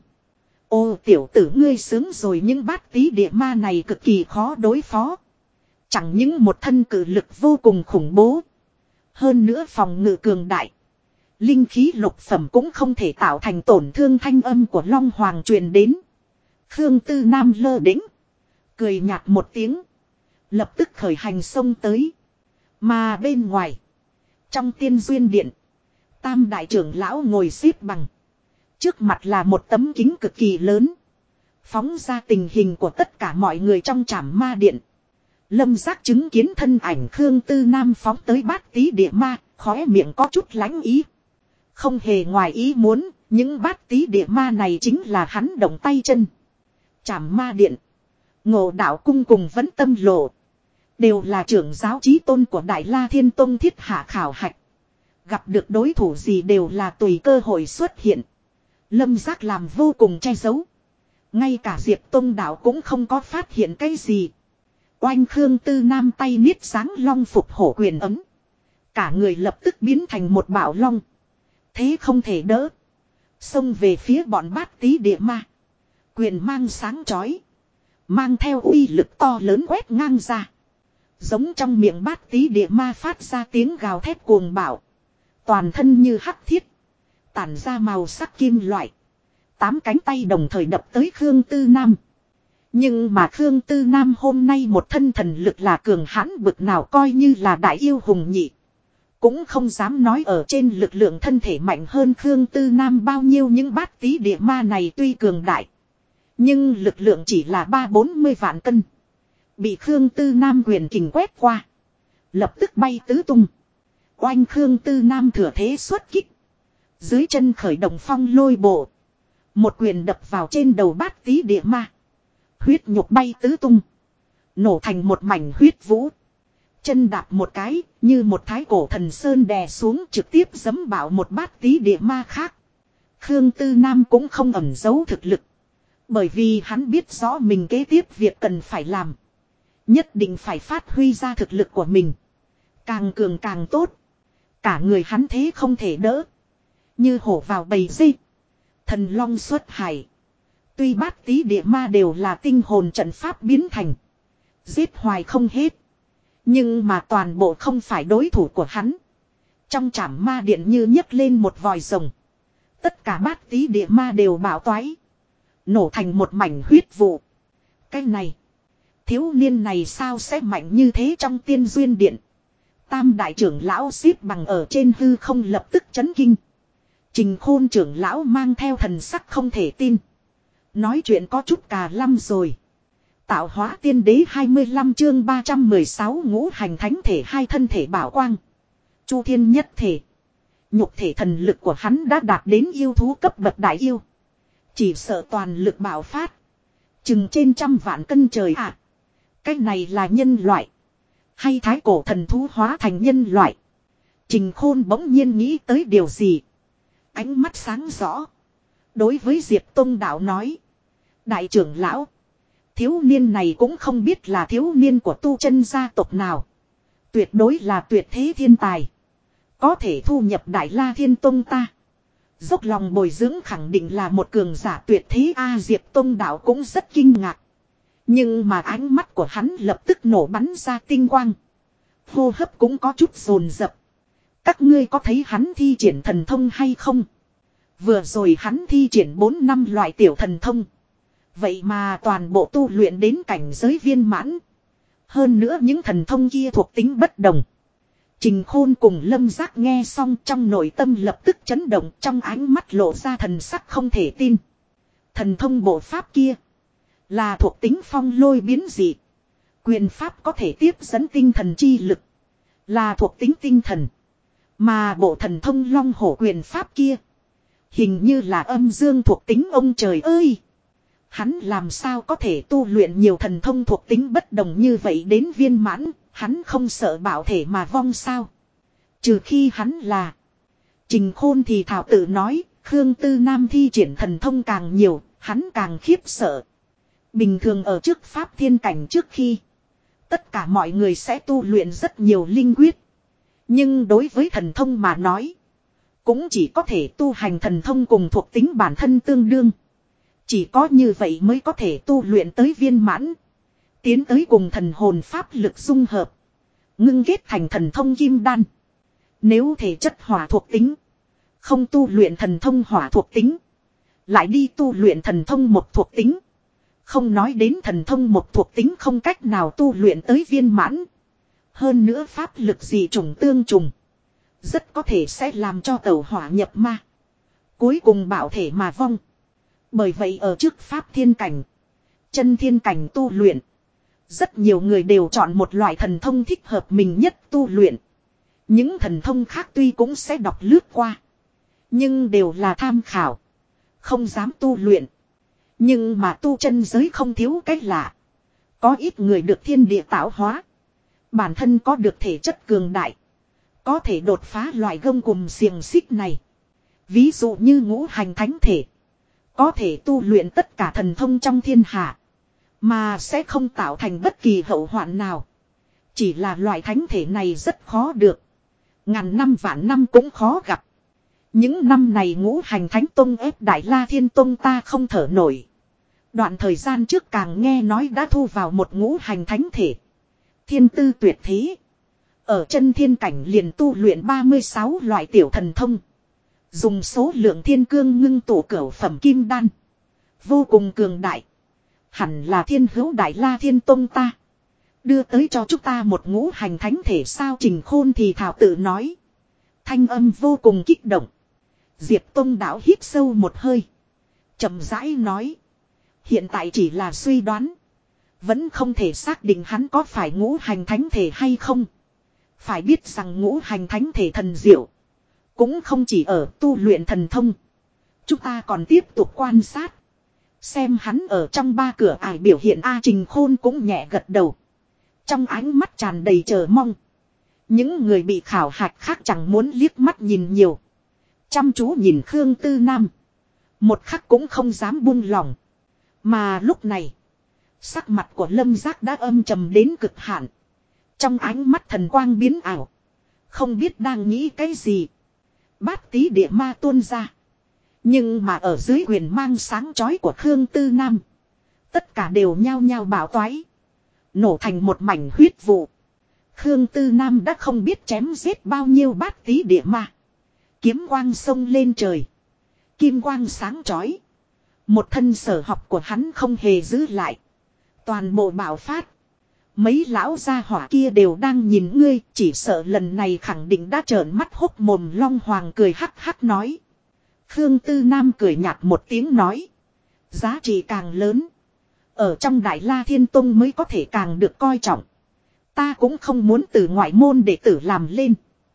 Ô tiểu tử ngươi sướng rồi, những bát tí địa ma này cực kỳ khó đối phó. Chẳng những một thân cử lực vô cùng khủng bố. Hơn nữa phòng ngự cường đại. Linh khí lục phẩm cũng không thể tạo thành tổn thương, thanh âm của Long Hoàng truyền đến. Khương Tư Nam lơ đễnh. Cười nhạt một tiếng. Lập tức khởi hành xông tới. Mà bên ngoài. Trong tiên duyên điện. Tam đại trưởng lão ngồi xếp bằng. Trước mặt là một tấm kính cực kỳ lớn. Phóng ra tình hình của tất cả mọi người trong trảm ma điện. Lâm Giác chứng kiến thân ảnh Khương Tư Nam phóng tới bát tí địa ma, khóe miệng có chút lãnh ý. Không hề ngoài ý muốn, những bát tí địa ma này chính là hắn động tay chân. Trảm ma điện, Ngộ Đạo cung cùng Vẫn Tâm lộ. Đều là trưởng giáo chí tôn của Đại La Thiên Tông thiết hạ khảo hạch. Gặp được đối thủ gì đều là tùy cơ hội xuất hiện. Lâm Giác làm vô cùng che giấu. Ngay cả Diệp Tông đạo cũng không có phát hiện cái gì. Oanh Khương Tư Nam tay niết sáng long phục hổ quyền ấm. Cả người lập tức biến thành một bạo long. Thế không thể đỡ. Xông về phía bọn bát tí địa ma. Quyền mang sáng chói. Mang theo uy lực to lớn quét ngang ra. Giống trong miệng bát tí địa ma phát ra tiếng gào thét cuồng bạo. Toàn thân như hắc thiết. Tản ra màu sắc kim loại. 8 cánh tay đồng thời đập tới Khương Tư Nam. Nhưng mà Khương Tư Nam hôm nay một thân thần lực là cường hãn bực nào, coi như là đại yêu hùng nhị. Cũng không dám nói ở trên lực lượng thân thể mạnh hơn Khương Tư Nam bao nhiêu. Những bát tí địa ma này tuy cường đại. Nhưng lực lượng chỉ là 30-40 vạn cân. Bị Khương Tư Nam quyền kình quét qua. Lập tức bay tứ tung. Oanh Khương Tư Nam thừa thế xuất kích. Dưới chân khởi động phong lôi bộ. Một quyền đập vào trên đầu bát tí địa ma. Huyết nhục bay tứ tung. Nổ thành một mảnh huyết vũ. Chân đạp một cái, như một thái cổ thần sơn đè xuống, trực tiếp giẫm bảo một bát tí địa ma khác. Khương Tư Nam cũng không ẩn giấu thực lực. Bởi vì hắn biết rõ mình kế tiếp việc cần phải làm. Nhất định phải phát huy ra thực lực của mình. Càng cường càng tốt. Cả người hắn thế không thể đỡ. Như hổ vào bầy dê. Thần long xuất hải. Tuy bát tí địa ma đều là tinh hồn trận pháp biến thành. Giết hoài không hết. Nhưng mà toàn bộ không phải đối thủ của hắn. Trong trảm ma điện như nhấc lên một vòi rồng. Tất cả bát tí địa ma đều bạo toái. Nổ thành một mảnh huyết vụ. Cái này. Thiếu niên này sao sẽ mạnh như thế trong tiên duyên điện. Tam đại trưởng lão xếp bằng ở trên hư không lập tức chấn kinh. Trình Khôn trưởng lão mang theo thần sắc không thể tin. Nói chuyện có chút cà lăm rồi. Tạo hóa tiên đế 25 chương 316 ngũ hành thánh thể hai thân thể bảo quang. Chu thiên nhất thể. Nhục thể thần lực của hắn đã đạt đến yêu thú cấp bậc đại yêu. Chỉ sợ toàn lực bạo phát. Chừng trên 100 vạn cân trời ạ. Cái này là nhân loại. Hay thái cổ thần thú hóa thành nhân loại. Trình Khôn bỗng nhiên nghĩ tới điều gì. Ánh mắt sáng rõ. Đối với Diệp Tông đạo nói. Đại trưởng lão. Thiếu niên này cũng không biết là thiếu niên của tu chân gia tộc nào. Tuyệt đối là tuyệt thế thiên tài. Có thể thu nhập Đại La Thiên Tông ta. Dốc lòng bồi dưỡng khẳng định là một cường giả tuyệt thế a. Diệp Tông đạo cũng rất kinh ngạc. Nhưng mà ánh mắt của hắn lập tức nổ bắn ra tinh quang. Hô hấp cũng có chút dồn dập. Các ngươi có thấy hắn thi triển thần thông hay không? Vừa rồi hắn thi triển 4 năm loại tiểu thần thông. Vậy mà toàn bộ tu luyện đến cảnh giới viên mãn. Hơn nữa những thần thông kia thuộc tính bất đồng. Trình Khôn cùng Lâm Giác nghe xong trong nội tâm lập tức chấn động, trong ánh mắt lộ ra thần sắc không thể tin. Thần thông bộ pháp kia là thuộc tính phong lôi biến dị. Quyền pháp có thể tiếp dẫn tinh thần chi lực. Là thuộc tính tinh thần. Mà bộ thần thông long hổ quyền pháp kia. Hình như là âm dương thuộc tính ông trời ơi. Hắn làm sao có thể tu luyện nhiều thần thông thuộc tính bất đồng như vậy đến viên mãn. Hắn không sợ bảo thể mà vong sao. Trừ khi hắn là. Trình Khôn thì thảo tự nói. Khương Tư Nam thi triển thần thông càng nhiều. Hắn càng khiếp sợ. Bình thường ở trước pháp thiên cảnh trước khi. Tất cả mọi người sẽ tu luyện rất nhiều linh quyết. Nhưng đối với thần thông mà nói. Cũng chỉ có thể tu hành thần thông cùng thuộc tính bản thân tương đương. Chỉ có như vậy mới có thể tu luyện tới viên mãn. Tiến tới cùng thần hồn pháp lực dung hợp. Ngưng kết thành thần thông kim đan. Nếu thể chất hỏa thuộc tính. Không tu luyện thần thông hỏa thuộc tính. Lại đi tu luyện thần thông một thuộc tính. Không nói đến thần thông một thuộc tính không cách nào tu luyện tới viên mãn. Hơn nữa pháp lực dị trùng tương trùng. Rất có thể sẽ làm cho tẩu hỏa nhập ma. Cuối cùng bảo thể mà vong. Bởi vậy ở trước pháp thiên cảnh. Chân thiên cảnh tu luyện. Rất nhiều người đều chọn một loại thần thông thích hợp mình nhất tu luyện. Những thần thông khác tuy cũng sẽ đọc lướt qua. Nhưng đều là tham khảo. Không dám tu luyện. Nhưng mà tu chân giới không thiếu cách lạ. Có ít người được thiên địa tạo hóa. Bản thân có được thể chất cường đại. Có thể đột phá loại gông cùm xiềng xích này. Ví dụ như ngũ hành thánh thể. Có thể tu luyện tất cả thần thông trong thiên hạ. Mà sẽ không tạo thành bất kỳ hậu hoạn nào. Chỉ là loại thánh thể này rất khó được. Ngàn năm vạn năm cũng khó gặp. Những năm này ngũ hành thánh tông ép Đại La Thiên Tông ta không thở nổi. Đoạn thời gian trước càng nghe nói đã thu vào một ngũ hành thánh thể. Thiên tư tuyệt thế. Ở chân thiên cảnh liền tu luyện 36 loại tiểu thần thông. Dùng số lượng thiên cương ngưng tụ cửu phẩm kim đan. Vô cùng cường đại. Hẳn là thiên hữu Đại La Thiên Tông ta. Đưa tới cho chúng ta một ngũ hành thánh thể sao Trình Khôn thì thảo tự nói. Thanh âm vô cùng kích động. Diệp Tông đạo hít sâu một hơi. Chậm rãi nói. Hiện tại chỉ là suy đoán. Vẫn không thể xác định hắn có phải ngũ hành thánh thể hay không. Phải biết rằng ngũ hành thánh thể thần diệu. Cũng không chỉ ở tu luyện thần thông. Chúng ta còn tiếp tục quan sát. Xem hắn ở trong ba cửa ải biểu hiện A Trình Khôn cũng nhẹ gật đầu. Trong ánh mắt tràn đầy chờ mong. Những người bị khảo hạch khác chẳng muốn liếc mắt nhìn nhiều. Chăm chú nhìn Khương Tư Nam. Một khắc cũng không dám buông lỏng. Mà lúc này. Sắc mặt của Lâm Giác đã âm trầm đến cực hạn. Trong ánh mắt thần quang biến ảo. Không biết đang nghĩ cái gì. Bát tí địa ma tuôn ra. Nhưng mà ở dưới quyền mang sáng chói của Khương Tư Nam. Tất cả đều nhao nhao bảo toái. Nổ thành một mảnh huyết vụ. Khương Tư Nam đã không biết chém giết bao nhiêu bát tí địa ma. Kiếm quang sông lên trời. Kim quang sáng chói. Một thân sở học của hắn không hề giữ lại. Toàn bộ bạo phát. Mấy lão gia hỏa kia đều đang nhìn ngươi. Chỉ sợ lần này khẳng định đã trợn mắt hốc mồm. Long Hoàng cười hắc hắc nói. Khương Tư Nam cười nhạt một tiếng nói. Giá trị càng lớn. Ở trong Đại La Thiên Tông mới có thể càng được coi trọng. Ta cũng không muốn từ ngoại môn đệ tử làm lên.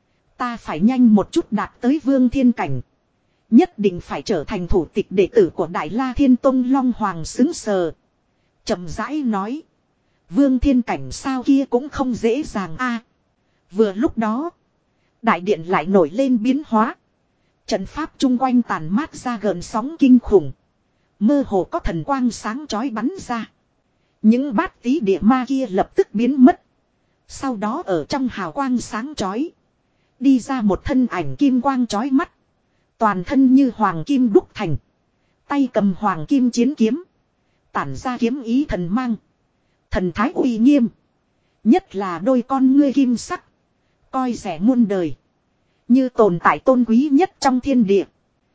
Ta phải nhanh một chút đạt tới vương thiên cảnh. Nhất định phải trở thành thủ tịch đệ tử của Đại La Thiên Tông. Long Hoàng xứng sờ. Chậm rãi nói. Vương thiên cảnh sao kia cũng không dễ dàng a. Vừa lúc đó. Đại điện lại nổi lên biến hóa. Trận pháp chung quanh tàn mát ra gợn sóng kinh khủng. Mơ hồ có thần quang sáng chói bắn ra. Những bát tí địa ma kia lập tức biến mất. Sau đó ở trong hào quang sáng chói. Đi ra một thân ảnh kim quang chói mắt. Toàn thân như hoàng kim đúc thành. Tay cầm hoàng kim chiến kiếm. Tản ra kiếm ý thần mang. Thần thái uy nghiêm. Nhất là đôi con ngươi kim sắc. Coi rẻ muôn đời. Như tồn tại tôn quý nhất trong thiên địa.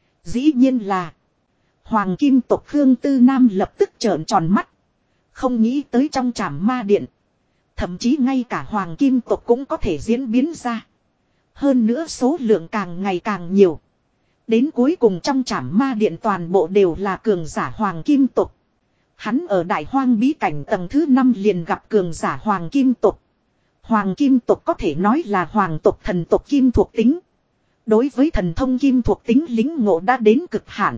Dĩ nhiên là. Hoàng kim tộc Khương Tư Nam lập tức trợn tròn mắt. Không nghĩ tới trong trảm ma điện. Thậm chí ngay cả hoàng kim tộc cũng có thể diễn biến ra. Hơn nữa số lượng càng ngày càng nhiều. Đến cuối cùng trong trảm ma điện toàn bộ đều là cường giả hoàng kim tộc. Hắn ở đại hoang bí cảnh tầng thứ 5 liền gặp cường giả hoàng kim tộc. Hoàng kim tộc có thể nói là hoàng tộc thần tộc kim thuộc tính. đối với thần thông kim thuộc tính lính ngộ đã đến cực hạn.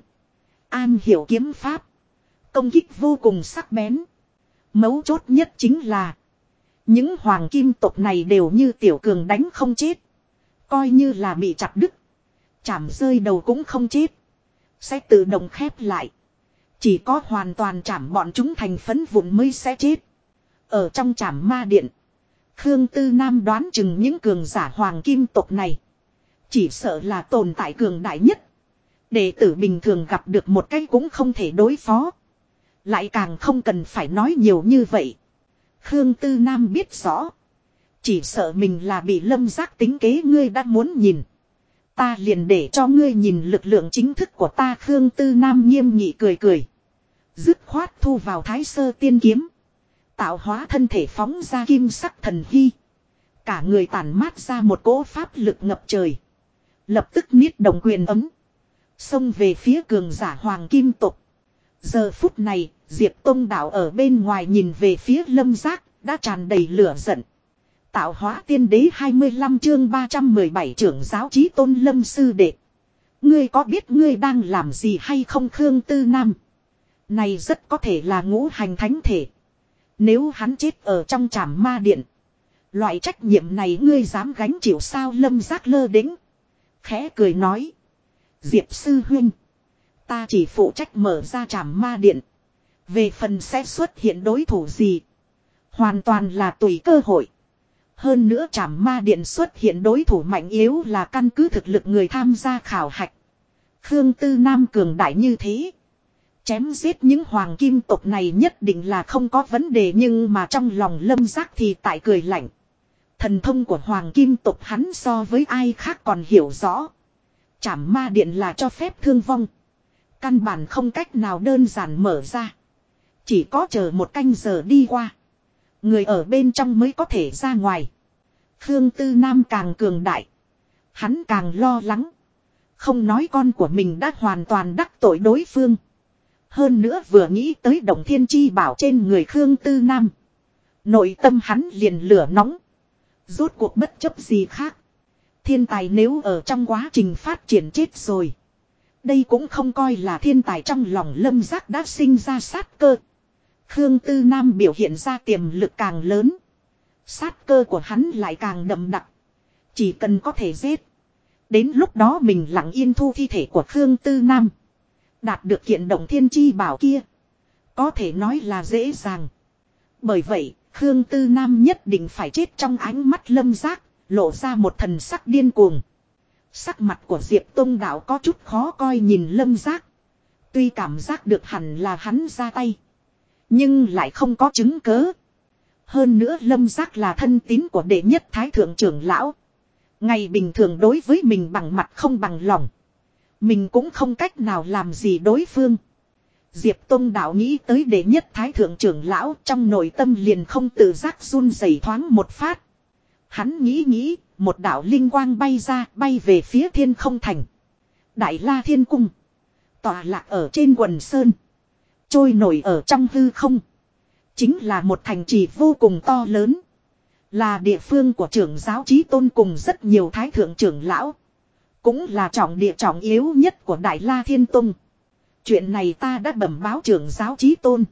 An hiểu kiếm pháp. Công kích vô cùng sắc bén. Mấu chốt nhất chính là. Những hoàng kim tộc này đều như tiểu cường đánh không chết. Coi như là bị chặt đứt. Chảm rơi đầu cũng không chết. Sẽ tự động khép lại. Chỉ có hoàn toàn chảm bọn chúng thành phấn vụn mới sẽ chết. Ở trong chảm ma điện. Khương Tư Nam đoán chừng những cường giả hoàng kim tộc này. Chỉ sợ là tồn tại cường đại nhất. Đệ tử bình thường gặp được một cái cũng không thể đối phó. Lại càng không cần phải nói nhiều như vậy. Khương Tư Nam biết rõ. Chỉ sợ mình là bị Lâm Giác tính kế, ngươi đã muốn nhìn. Ta liền để cho ngươi nhìn lực lượng chính thức của ta. Khương Tư Nam nghiêm nghị cười cười. Dứt khoát thu vào Thái Sơ Tiên Kiếm. Tạo hóa thân thể phóng ra kim sắc thần hy. Cả người tản mát ra một cỗ pháp lực ngập trời. Lập tức niết đồng quyền ấm. Xông về phía cường giả hoàng kim tộc. Giờ phút này, Diệp Tông Đạo ở bên ngoài nhìn về phía Lâm Giác, đã tràn đầy lửa giận. Tạo hóa tiên đế 25 chương 317 trưởng giáo chí tôn Lâm sư đệ. Ngươi có biết ngươi đang làm gì hay không? Khương Tư Nam. Này rất có thể là ngũ hành thánh thể. Nếu hắn chết ở trong trảm ma điện. Loại trách nhiệm này ngươi dám gánh chịu sao? Lâm Giác lơ đễnh. Khẽ cười nói. Diệp sư huynh. Ta chỉ phụ trách mở ra trảm ma điện. Về phần sẽ xuất hiện đối thủ gì. Hoàn toàn là tùy cơ hội. Hơn nữa trảm ma điện xuất hiện đối thủ mạnh yếu là căn cứ thực lực người tham gia khảo hạch. Khương Tư Nam cường đại như thế. Chém giết những hoàng kim tộc này nhất định là không có vấn đề, nhưng mà trong lòng Lâm Giác thì tại cười lạnh. Thần thông của hoàng kim tộc hắn so với ai khác còn hiểu rõ. Trảm ma điện là cho phép thương vong. Căn bản không cách nào đơn giản mở ra. Chỉ có chờ một canh giờ đi qua. Người ở bên trong mới có thể ra ngoài. Khương Tư Nam càng cường đại. Hắn càng lo lắng. Không nói con của mình đã hoàn toàn đắc tội đối phương. Hơn nữa vừa nghĩ tới Động Thiên Chi Bảo trên người Khương Tư Nam. Nội tâm hắn liền lửa nóng. Rốt cuộc bất chấp gì khác. Thiên tài nếu ở trong quá trình phát triển chết rồi. Đây cũng không coi là thiên tài. Trong lòng Lâm Giác đã sinh ra sát cơ. Khương Tư Nam biểu hiện ra tiềm lực càng lớn. Sát cơ của hắn lại càng đậm đặc. Chỉ cần có thể giết. Đến lúc đó mình lặng yên thu thi thể của Khương Tư Nam. Đạt được kiện Động Thiên Chi Bảo kia. Có thể nói là dễ dàng. Bởi vậy, Khương Tư Nam nhất định phải chết. Trong ánh mắt Lâm Giác lộ ra một thần sắc điên cuồng. Sắc mặt của Diệp Tông Đạo có chút khó coi nhìn Lâm Giác. Tuy cảm giác được hẳn là hắn ra tay. Nhưng lại không có chứng cớ. Hơn nữa Lâm Giác là thân tín của đệ nhất thái thượng trưởng lão. Ngày bình thường đối với mình bằng mặt không bằng lòng. Mình cũng không cách nào làm gì đối phương. Diệp Tông Đạo nghĩ tới đệ nhất thái thượng trưởng lão, trong nội tâm liền không tự giác run rẩy thoáng một phát. Hắn nghĩ, một đạo linh quang bay ra, bay về phía Thiên Không Thành. Đại La Thiên Cung. Tọa lạc ở trên quần sơn. Trôi nổi ở trong hư không. Chính là một thành trì vô cùng to lớn. Là địa phương của trưởng giáo chí tôn cùng rất nhiều thái thượng trưởng lão. Cũng là trọng địa trọng yếu nhất của Đại La Thiên Tông. Chuyện này ta đã bẩm báo trưởng giáo chí tôn.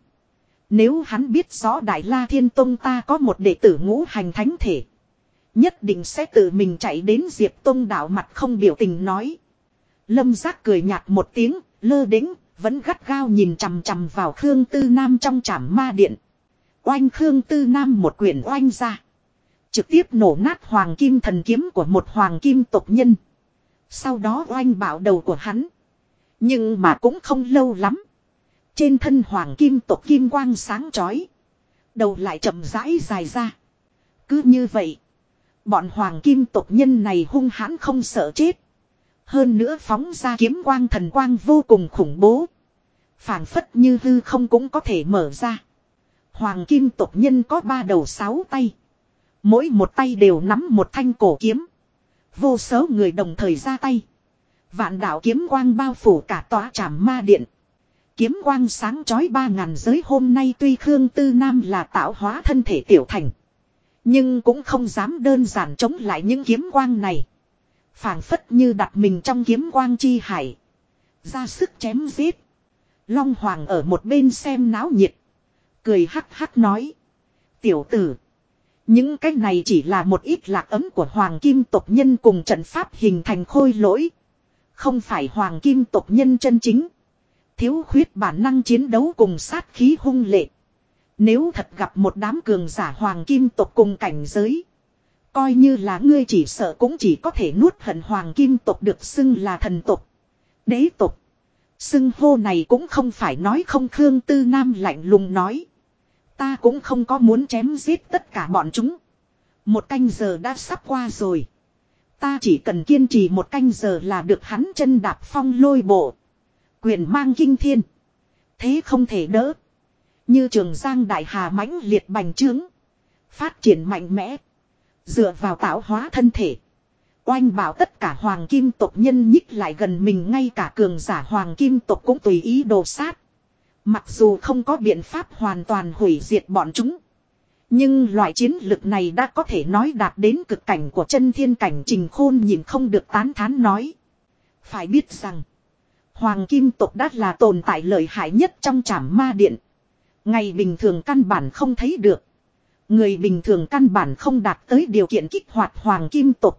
Nếu hắn biết rõ Đại La Thiên Tông ta có một đệ tử ngũ hành thánh thể. Nhất định sẽ tự mình chạy đến. Diệp Tông Đạo mặt không biểu tình nói. Lâm Giác cười nhạt một tiếng, lơ đễnh, vẫn gắt gao nhìn chằm chằm vào Khương Tư Nam trong trảm ma điện. Oanh! Khương Tư Nam một quyền oanh ra. Trực tiếp nổ nát hoàng kim thần kiếm của một hoàng kim tộc nhân. Sau đó oanh bảo đầu của hắn. Nhưng mà cũng không lâu lắm. Trên thân hoàng kim tộc kim quang sáng chói. Đầu lại chậm rãi dài ra. Cứ như vậy. Bọn hoàng kim tộc nhân này hung hãn không sợ chết. Hơn nữa phóng ra kiếm quang thần quang vô cùng khủng bố. Phảng phất như hư không cũng có thể mở ra. Hoàng kim tộc nhân có 3 đầu 6 tay. Mỗi một tay đều nắm một thanh cổ kiếm. Vô số người đồng thời ra tay. Vạn đạo kiếm quang bao phủ cả tòa trảm ma điện. Kiếm quang sáng chói 3000 giới. Hôm nay tuy Khương Tư Nam là tạo hóa thân thể tiểu thành. Nhưng cũng không dám đơn giản chống lại những kiếm quang này. Phảng phất như đặt mình trong kiếm quang chi hải. Ra sức chém giết. Long Hoàng ở một bên xem náo nhiệt. Cười hắc hắc nói. Tiểu tử. Những cái này chỉ là một ít lạc ấm của Hoàng Kim tộc nhân cùng trận pháp hình thành khôi lỗi. Không phải Hoàng Kim tộc nhân chân chính. Thiếu khuyết bản năng chiến đấu cùng sát khí hung lệ. Nếu thật gặp một đám cường giả Hoàng Kim tộc cùng cảnh giới. Coi như là ngươi chỉ sợ cũng chỉ có thể nuốt hận Hoàng Kim tộc được xưng là thần tộc. Đế tộc. Xưng hô này cũng không phải nói không. Khương Tư Nam lạnh lùng nói. Ta cũng không có muốn chém giết tất cả bọn chúng. 1 canh giờ đã sắp qua rồi. Ta chỉ cần kiên trì 1 canh giờ là được. Hắn chân đạp phong lôi bộ. Quyền mang kinh thiên. Thế không thể đỡ. Như Trường Giang đại hà mãnh liệt bành trướng. Phát triển mạnh mẽ. Dựa vào tạo hóa thân thể. Oanh bảo tất cả Hoàng Kim tộc nhân nhích lại gần mình. Ngay cả cường giả Hoàng Kim tộc cũng tùy ý đồ sát. Mặc dù không có biện pháp hoàn toàn hủy diệt bọn chúng. Nhưng loại chiến lực này đã có thể nói đạt đến cực cảnh của chân thiên cảnh. Trình Khôn nhìn không được tán thán nói. Phải biết rằng. Hoàng Kim tộc đã là tồn tại lợi hại nhất trong Trảm Ma Điện. Ngày bình thường căn bản không thấy được. Người bình thường căn bản không đạt tới điều kiện kích hoạt Hoàng Kim tộc.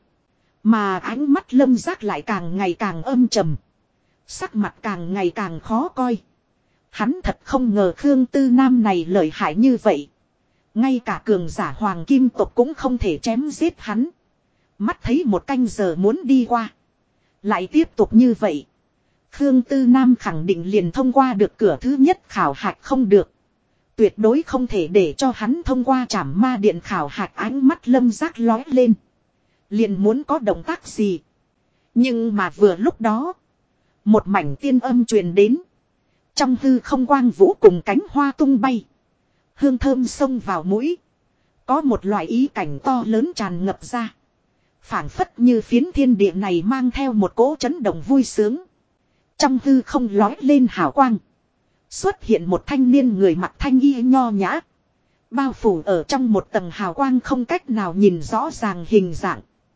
Mà ánh mắt Lâm Giác lại càng ngày càng âm trầm. Sắc mặt càng ngày càng khó coi. Hắn thật không ngờ Khương Tư Nam này lợi hại như vậy. Ngay cả cường giả Hoàng Kim tộc cũng không thể chém giết hắn. Mắt thấy 1 canh giờ muốn đi qua. Lại tiếp tục như vậy. Khương Tư Nam khẳng định liền thông qua được cửa thứ nhất khảo hạch không được. Tuyệt đối không thể để cho hắn thông qua Trảm Ma Điện khảo hạch. Ánh mắt Lâm Giác lói lên. Liền muốn có động tác gì. Nhưng mà vừa lúc đó. Một mảnh tiên âm truyền đến. Trong hư không quang vũ cùng cánh hoa tung bay. Hương thơm xông vào mũi. Có một loại ý cảnh to lớn tràn ngập ra. Phảng phất như phiến thiên địa này mang theo một cỗ chấn động vui sướng. Trong hư không lói lên hào quang. Xuất hiện một thanh niên người mặc thanh y nho nhã. Bao phủ ở trong một tầng hào quang không cách nào nhìn rõ ràng hình dạng.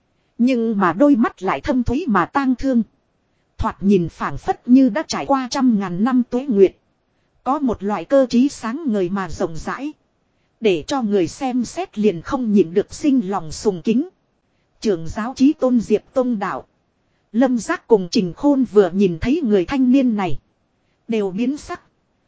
Nhưng mà đôi mắt lại thâm thúy mà tang thương. Thoạt nhìn phảng phất như đã trải qua 100.000 năm tuế nguyệt. Có một loại cơ trí sáng ngời mà rộng rãi. Để cho người xem xét liền không nhịn được sinh lòng sùng kính. Trưởng giáo Chí Tôn Diệp Tông Đạo. Lâm Giác cùng Trình Khôn vừa nhìn thấy người thanh niên này. Đều biến sắc.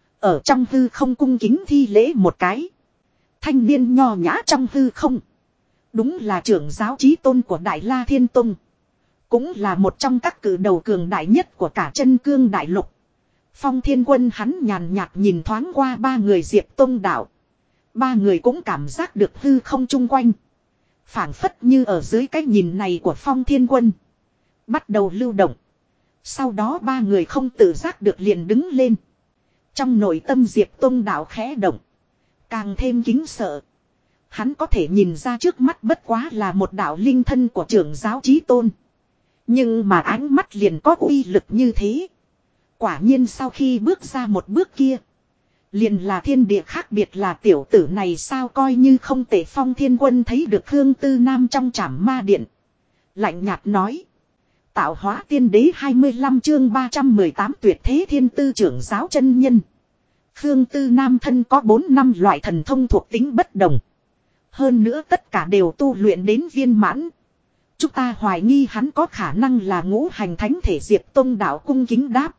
Ở trong hư không cung kính thi lễ một cái. Thanh niên nho nhã trong hư không. Đúng là trưởng giáo Chí Tôn của Đại La Thiên Tông. Cũng là một trong các cử đầu cường đại nhất của cả chân cương đại lục. Phong Thiên Quân hắn nhàn nhạt nhìn thoáng qua 3 người Diệp Tông Đạo. 3 người cũng cảm giác được hư không chung quanh. Phảng phất như ở dưới cái nhìn này của Phong Thiên Quân. Bắt đầu lưu động. Sau đó 3 người không tự giác được liền đứng lên. Trong nội tâm Diệp Tông Đạo khẽ động. Càng thêm kính sợ. Hắn có thể nhìn ra trước mắt bất quá là một đạo linh thân của trưởng giáo Chí Tôn. Nhưng mà ánh mắt liền có uy lực như thế. Quả nhiên sau khi bước ra một bước kia. Liền là thiên địa khác biệt là tiểu tử này sao coi như không tệ. Phong Thiên Quân thấy được Khương Tư Nam trong Trảm Ma Điện. Lạnh nhạt nói. Tạo hóa tiên đế 25 chương 318 tuyệt thế thiên tư trưởng giáo chân nhân. Khương Tư Nam thân có 4 năm loại thần thông thuộc tính bất đồng. Hơn nữa tất cả đều tu luyện đến viên mãn. Chúng ta hoài nghi hắn có khả năng là ngũ hành thánh thể. Diệp Tông Đạo cung kính đáp.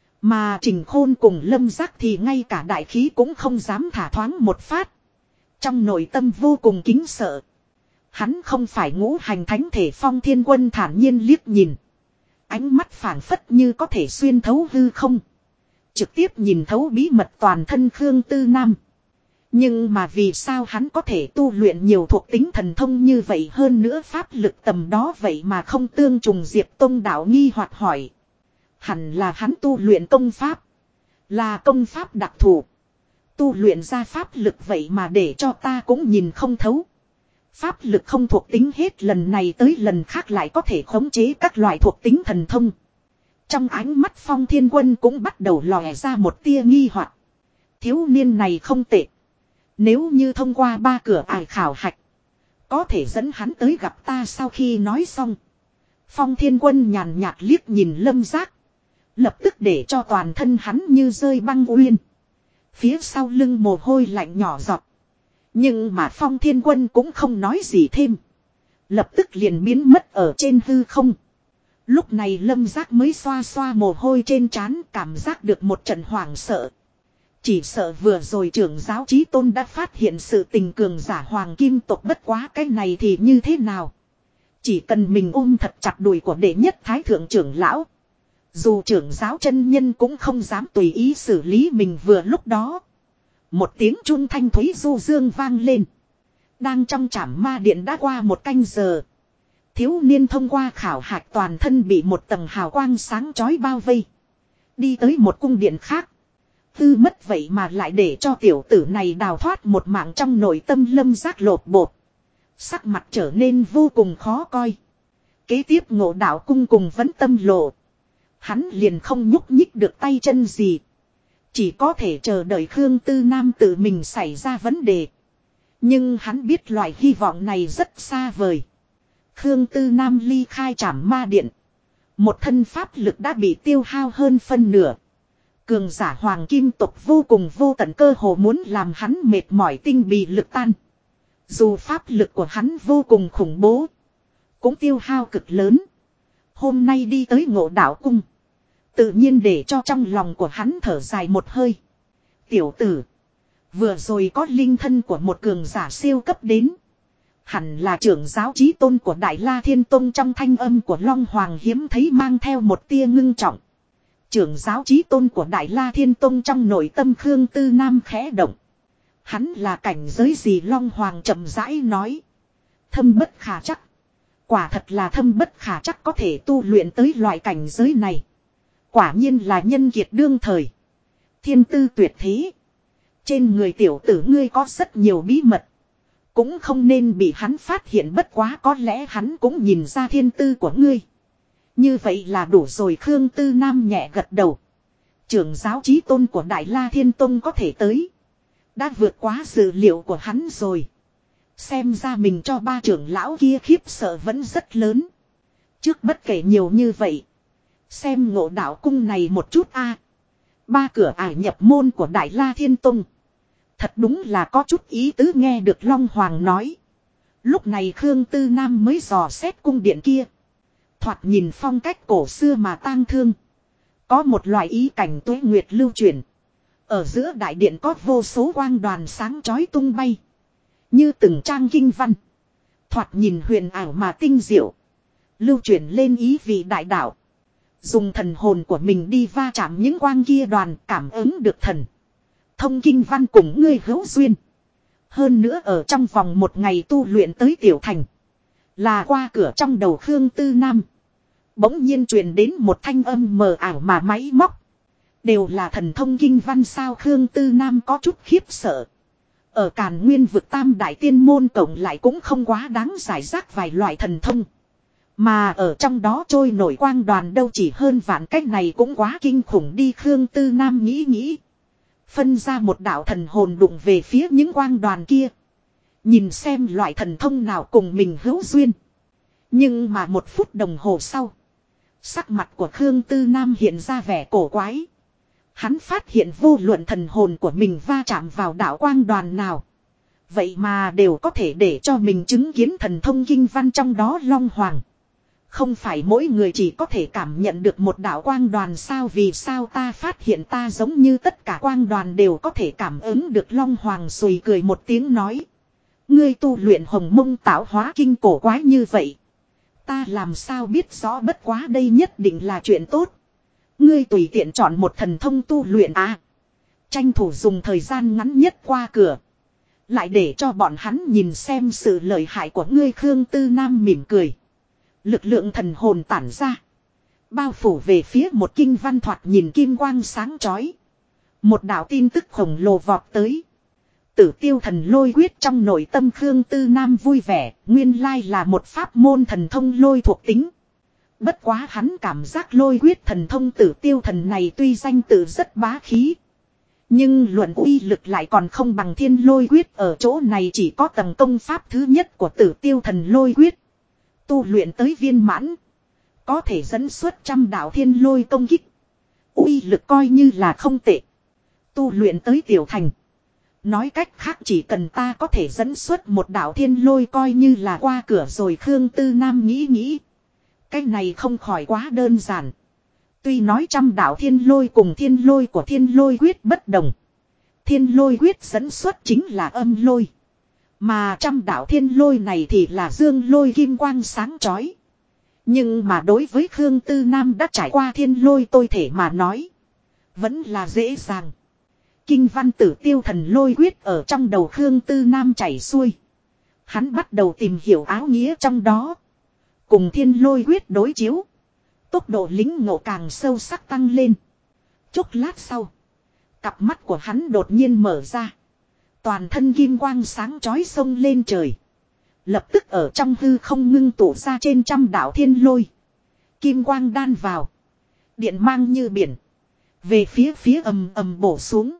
Mà Trình Khôn cùng Lâm Giác thì ngay cả đại khí cũng không dám thả thoáng một phát. Trong nội tâm vô cùng kính sợ. Hắn không phải ngũ hành thánh thể. Phong Thiên Quân thản nhiên liếc nhìn. Ánh mắt phảng phất như có thể xuyên thấu hư không. Trực tiếp nhìn thấu bí mật toàn thân Khương Tư Nam. Nhưng mà vì sao hắn có thể tu luyện nhiều thuộc tính thần thông như vậy, hơn nữa pháp lực tầm đó vậy mà không tương trùng. Diệp Tông Đạo nghi hoặc hỏi. Hẳn là hắn tu luyện công pháp. Là công pháp đặc thù. Tu luyện ra pháp lực vậy mà để cho ta cũng nhìn không thấu. Pháp lực không thuộc tính hết lần này tới lần khác lại có thể khống chế các loại thuộc tính thần thông. Trong ánh mắt Phong Thiên Quân cũng bắt đầu lòe ra một tia nghi hoặc. Thiếu niên này không tệ. Nếu như thông qua 3 cửa ải khảo hạch, có thể dẫn hắn tới gặp ta. Sau khi nói xong, Phong Thiên Quân nhàn nhạt liếc nhìn Lâm Giác. Lập tức để cho toàn thân hắn như rơi băng uyên. Phía sau lưng mồ hôi lạnh nhỏ giọt. Nhưng mà Phong Thiên Quân cũng không nói gì thêm. Lập tức liền biến mất ở trên hư không. Lúc này Lâm Giác mới xoa xoa mồ hôi trên trán, cảm giác được một trận hoảng sợ. Chỉ sợ vừa rồi trưởng giáo Chí Tôn đã phát hiện sự tình cường giả hoàng kim tộc, bất quá cái này thì như thế nào. Chỉ cần mình ôm thật chặt đùi của đệ nhất thái thượng trưởng lão. Dù trưởng giáo chân nhân cũng không dám tùy ý xử lý mình. Vừa lúc đó, một tiếng chun thanh thúy du dương vang lên. Đang trong trảm ma điện đã qua một canh giờ. Thiếu niên thông qua khảo hạch toàn thân bị một tầng hào quang sáng chói bao vây. Đi tới một cung điện khác. Tư mất vậy mà lại để cho tiểu tử này đào thoát một mạng, trong nội tâm Lâm Giác lột bột. Sắc mặt trở nên vô cùng khó coi. Kế tiếp Ngộ Đạo Cung cùng vẫn tâm lộ. Hắn liền không nhúc nhích được tay chân gì. Chỉ có thể chờ đợi Khương Tư Nam tự mình xảy ra vấn đề. Nhưng hắn biết loại hy vọng này rất xa vời. Khương Tư Nam ly khai trảm ma điện. Một thân pháp lực đã bị tiêu hao hơn phân nửa. Cường giả hoàng kim tộc vô cùng vô tận, cơ hồ muốn làm hắn mệt mỏi tinh bì lực tan. Dù pháp lực của hắn vô cùng khủng bố, cũng tiêu hao cực lớn. Hôm nay đi tới Ngộ Đạo Cung, tự nhiên để cho trong lòng của hắn thở dài một hơi. Tiểu tử, vừa rồi có linh thân của một cường giả siêu cấp đến. Hẳn là trưởng giáo Chí Tôn của Đại La Thiên Tông. Trong thanh âm của Long Hoàng hiếm thấy mang theo một tia ngưng trọng. Trưởng giáo Chí Tôn của Đại La Thiên Tông, trong nội tâm Khương Tư Nam khẽ động. Hắn là cảnh giới gì? Long Hoàng chậm rãi nói. Thâm bất khả chắc. Quả thật là thâm bất khả chắc, có thể tu luyện tới loại cảnh giới này. Quả nhiên là nhân kiệt đương thời. Thiên tư tuyệt thế. Trên người tiểu tử ngươi có rất nhiều bí mật. Cũng không nên bị hắn phát hiện, bất quá có lẽ hắn cũng nhìn ra thiên tư của ngươi. Như vậy là đủ rồi. Khương Tư Nam nhẹ gật đầu. Trưởng giáo Chí Tôn của Đại La Thiên Tông có thể tới, đã vượt quá dự liệu của hắn rồi. Xem ra mình cho ba trưởng lão kia khiếp sợ vẫn rất lớn. Trước bất kể nhiều như vậy, xem Ngộ Đạo Cung này một chút a. Ba cửa ải nhập môn của Đại La Thiên Tông, thật đúng là có chút ý tứ. Nghe được Long Hoàng nói, lúc này Khương Tư Nam mới dò xét cung điện kia. Thoạt nhìn phong cách cổ xưa mà tang thương. Có một loại ý cảnh tuế nguyệt lưu chuyển. Ở giữa đại điện có vô số quang đoàn sáng chói tung bay, như từng trang kinh văn. Thoạt nhìn huyền ảo mà tinh diệu, lưu chuyển lên ý vị đại đạo. Dùng thần hồn của mình đi va chạm những quang kia đoàn, cảm ứng được thần thông kinh văn cùng ngươi hữu duyên. Hơn nữa ở trong vòng một ngày tu luyện tới tiểu thành. Là qua cửa trong đầu Khương Tư Nam, bỗng nhiên truyền đến một thanh âm mờ ảo mà máy móc. Đều là thần thông kinh văn sao? Khương Tư Nam có chút khiếp sợ. Ở Càn Nguyên vực tam đại tiên môn cộng lại cũng không quá đáng giải rác vài loại thần thông. Mà ở trong đó trôi nổi quang đoàn đâu chỉ hơn vạn, cách này cũng quá kinh khủng đi. Khương Tư Nam nghĩ. Phân ra một đạo thần hồn đụng về phía những quang đoàn kia. Nhìn xem loại thần thông nào cùng mình hữu duyên. Nhưng mà một phút đồng hồ sau, sắc mặt của Khương Tư Nam hiện ra vẻ cổ quái. Hắn phát hiện vô luận thần hồn của mình va chạm vào đạo quang đoàn nào, vậy mà đều có thể để cho mình chứng kiến thần thông kinh văn trong đó. Long Hoàng, không phải mỗi người chỉ có thể cảm nhận được một đạo quang đoàn sao? Vì sao ta phát hiện ta giống như tất cả quang đoàn đều có thể cảm ứng được? Long Hoàng sùi cười một tiếng nói. Ngươi tu luyện Hồng Mông Tạo Hóa Kinh cổ quái như vậy, ta làm sao biết rõ, bất quá đây nhất định là chuyện tốt. Ngươi tùy tiện chọn một thần thông tu luyện à. Tranh thủ dùng thời gian ngắn nhất qua cửa, lại để cho bọn hắn nhìn xem sự lợi hại của ngươi. Khương Tư Nam mỉm cười. Lực lượng thần hồn tản ra, bao phủ về phía một kinh văn, thoạt nhìn kim quang sáng chói. Một đạo tin tức khổng lồ vọt tới. Tử Tiêu Thần Lôi Quyết. Trong nội tâm Khương Tư Nam vui vẻ, nguyên lai là một pháp môn thần thông lôi thuộc tính. Bất quá hắn cảm giác lôi quyết thần thông Tử Tiêu Thần này tuy danh tự rất bá khí, nhưng luận uy lực lại còn không bằng Thiên Lôi Quyết. Ở chỗ này chỉ có tầng công pháp thứ nhất của Tử Tiêu Thần Lôi Quyết. Tu luyện tới viên mãn, Có thể dẫn xuất trăm đạo thiên lôi công kích. Uy lực coi như là không tệ. Tu luyện tới tiểu thành. Nói cách khác chỉ cần ta có thể dẫn xuất một đạo thiên lôi coi như là qua cửa rồi. Khương Tư Nam nghĩ. Cái này không khỏi quá đơn giản. Tuy nói trăm đạo thiên lôi cùng thiên lôi của thiên lôi quyết bất đồng. Thiên lôi quyết dẫn xuất chính là âm lôi. Mà trăm đạo thiên lôi này thì là dương lôi kim quang sáng chói. Nhưng mà đối với Khương Tư Nam đã trải qua thiên lôi tôi thể mà nói. Vẫn là dễ dàng. Kinh văn tử tiêu thần lôi quyết ở trong đầu Khương Tư Nam chảy xuôi. Hắn bắt đầu tìm hiểu áo nghĩa trong đó. Cùng thiên lôi quyết đối chiếu. Tốc độ lính ngộ càng sâu sắc tăng lên. Chốc lát sau. Cặp mắt của hắn đột nhiên mở ra. Toàn thân kim quang sáng chói sông lên trời. Lập tức ở trong hư không ngưng tụ ra trên trăm đạo thiên lôi. Kim quang đan vào. Điện mang như biển. Về phía ầm ầm bổ xuống.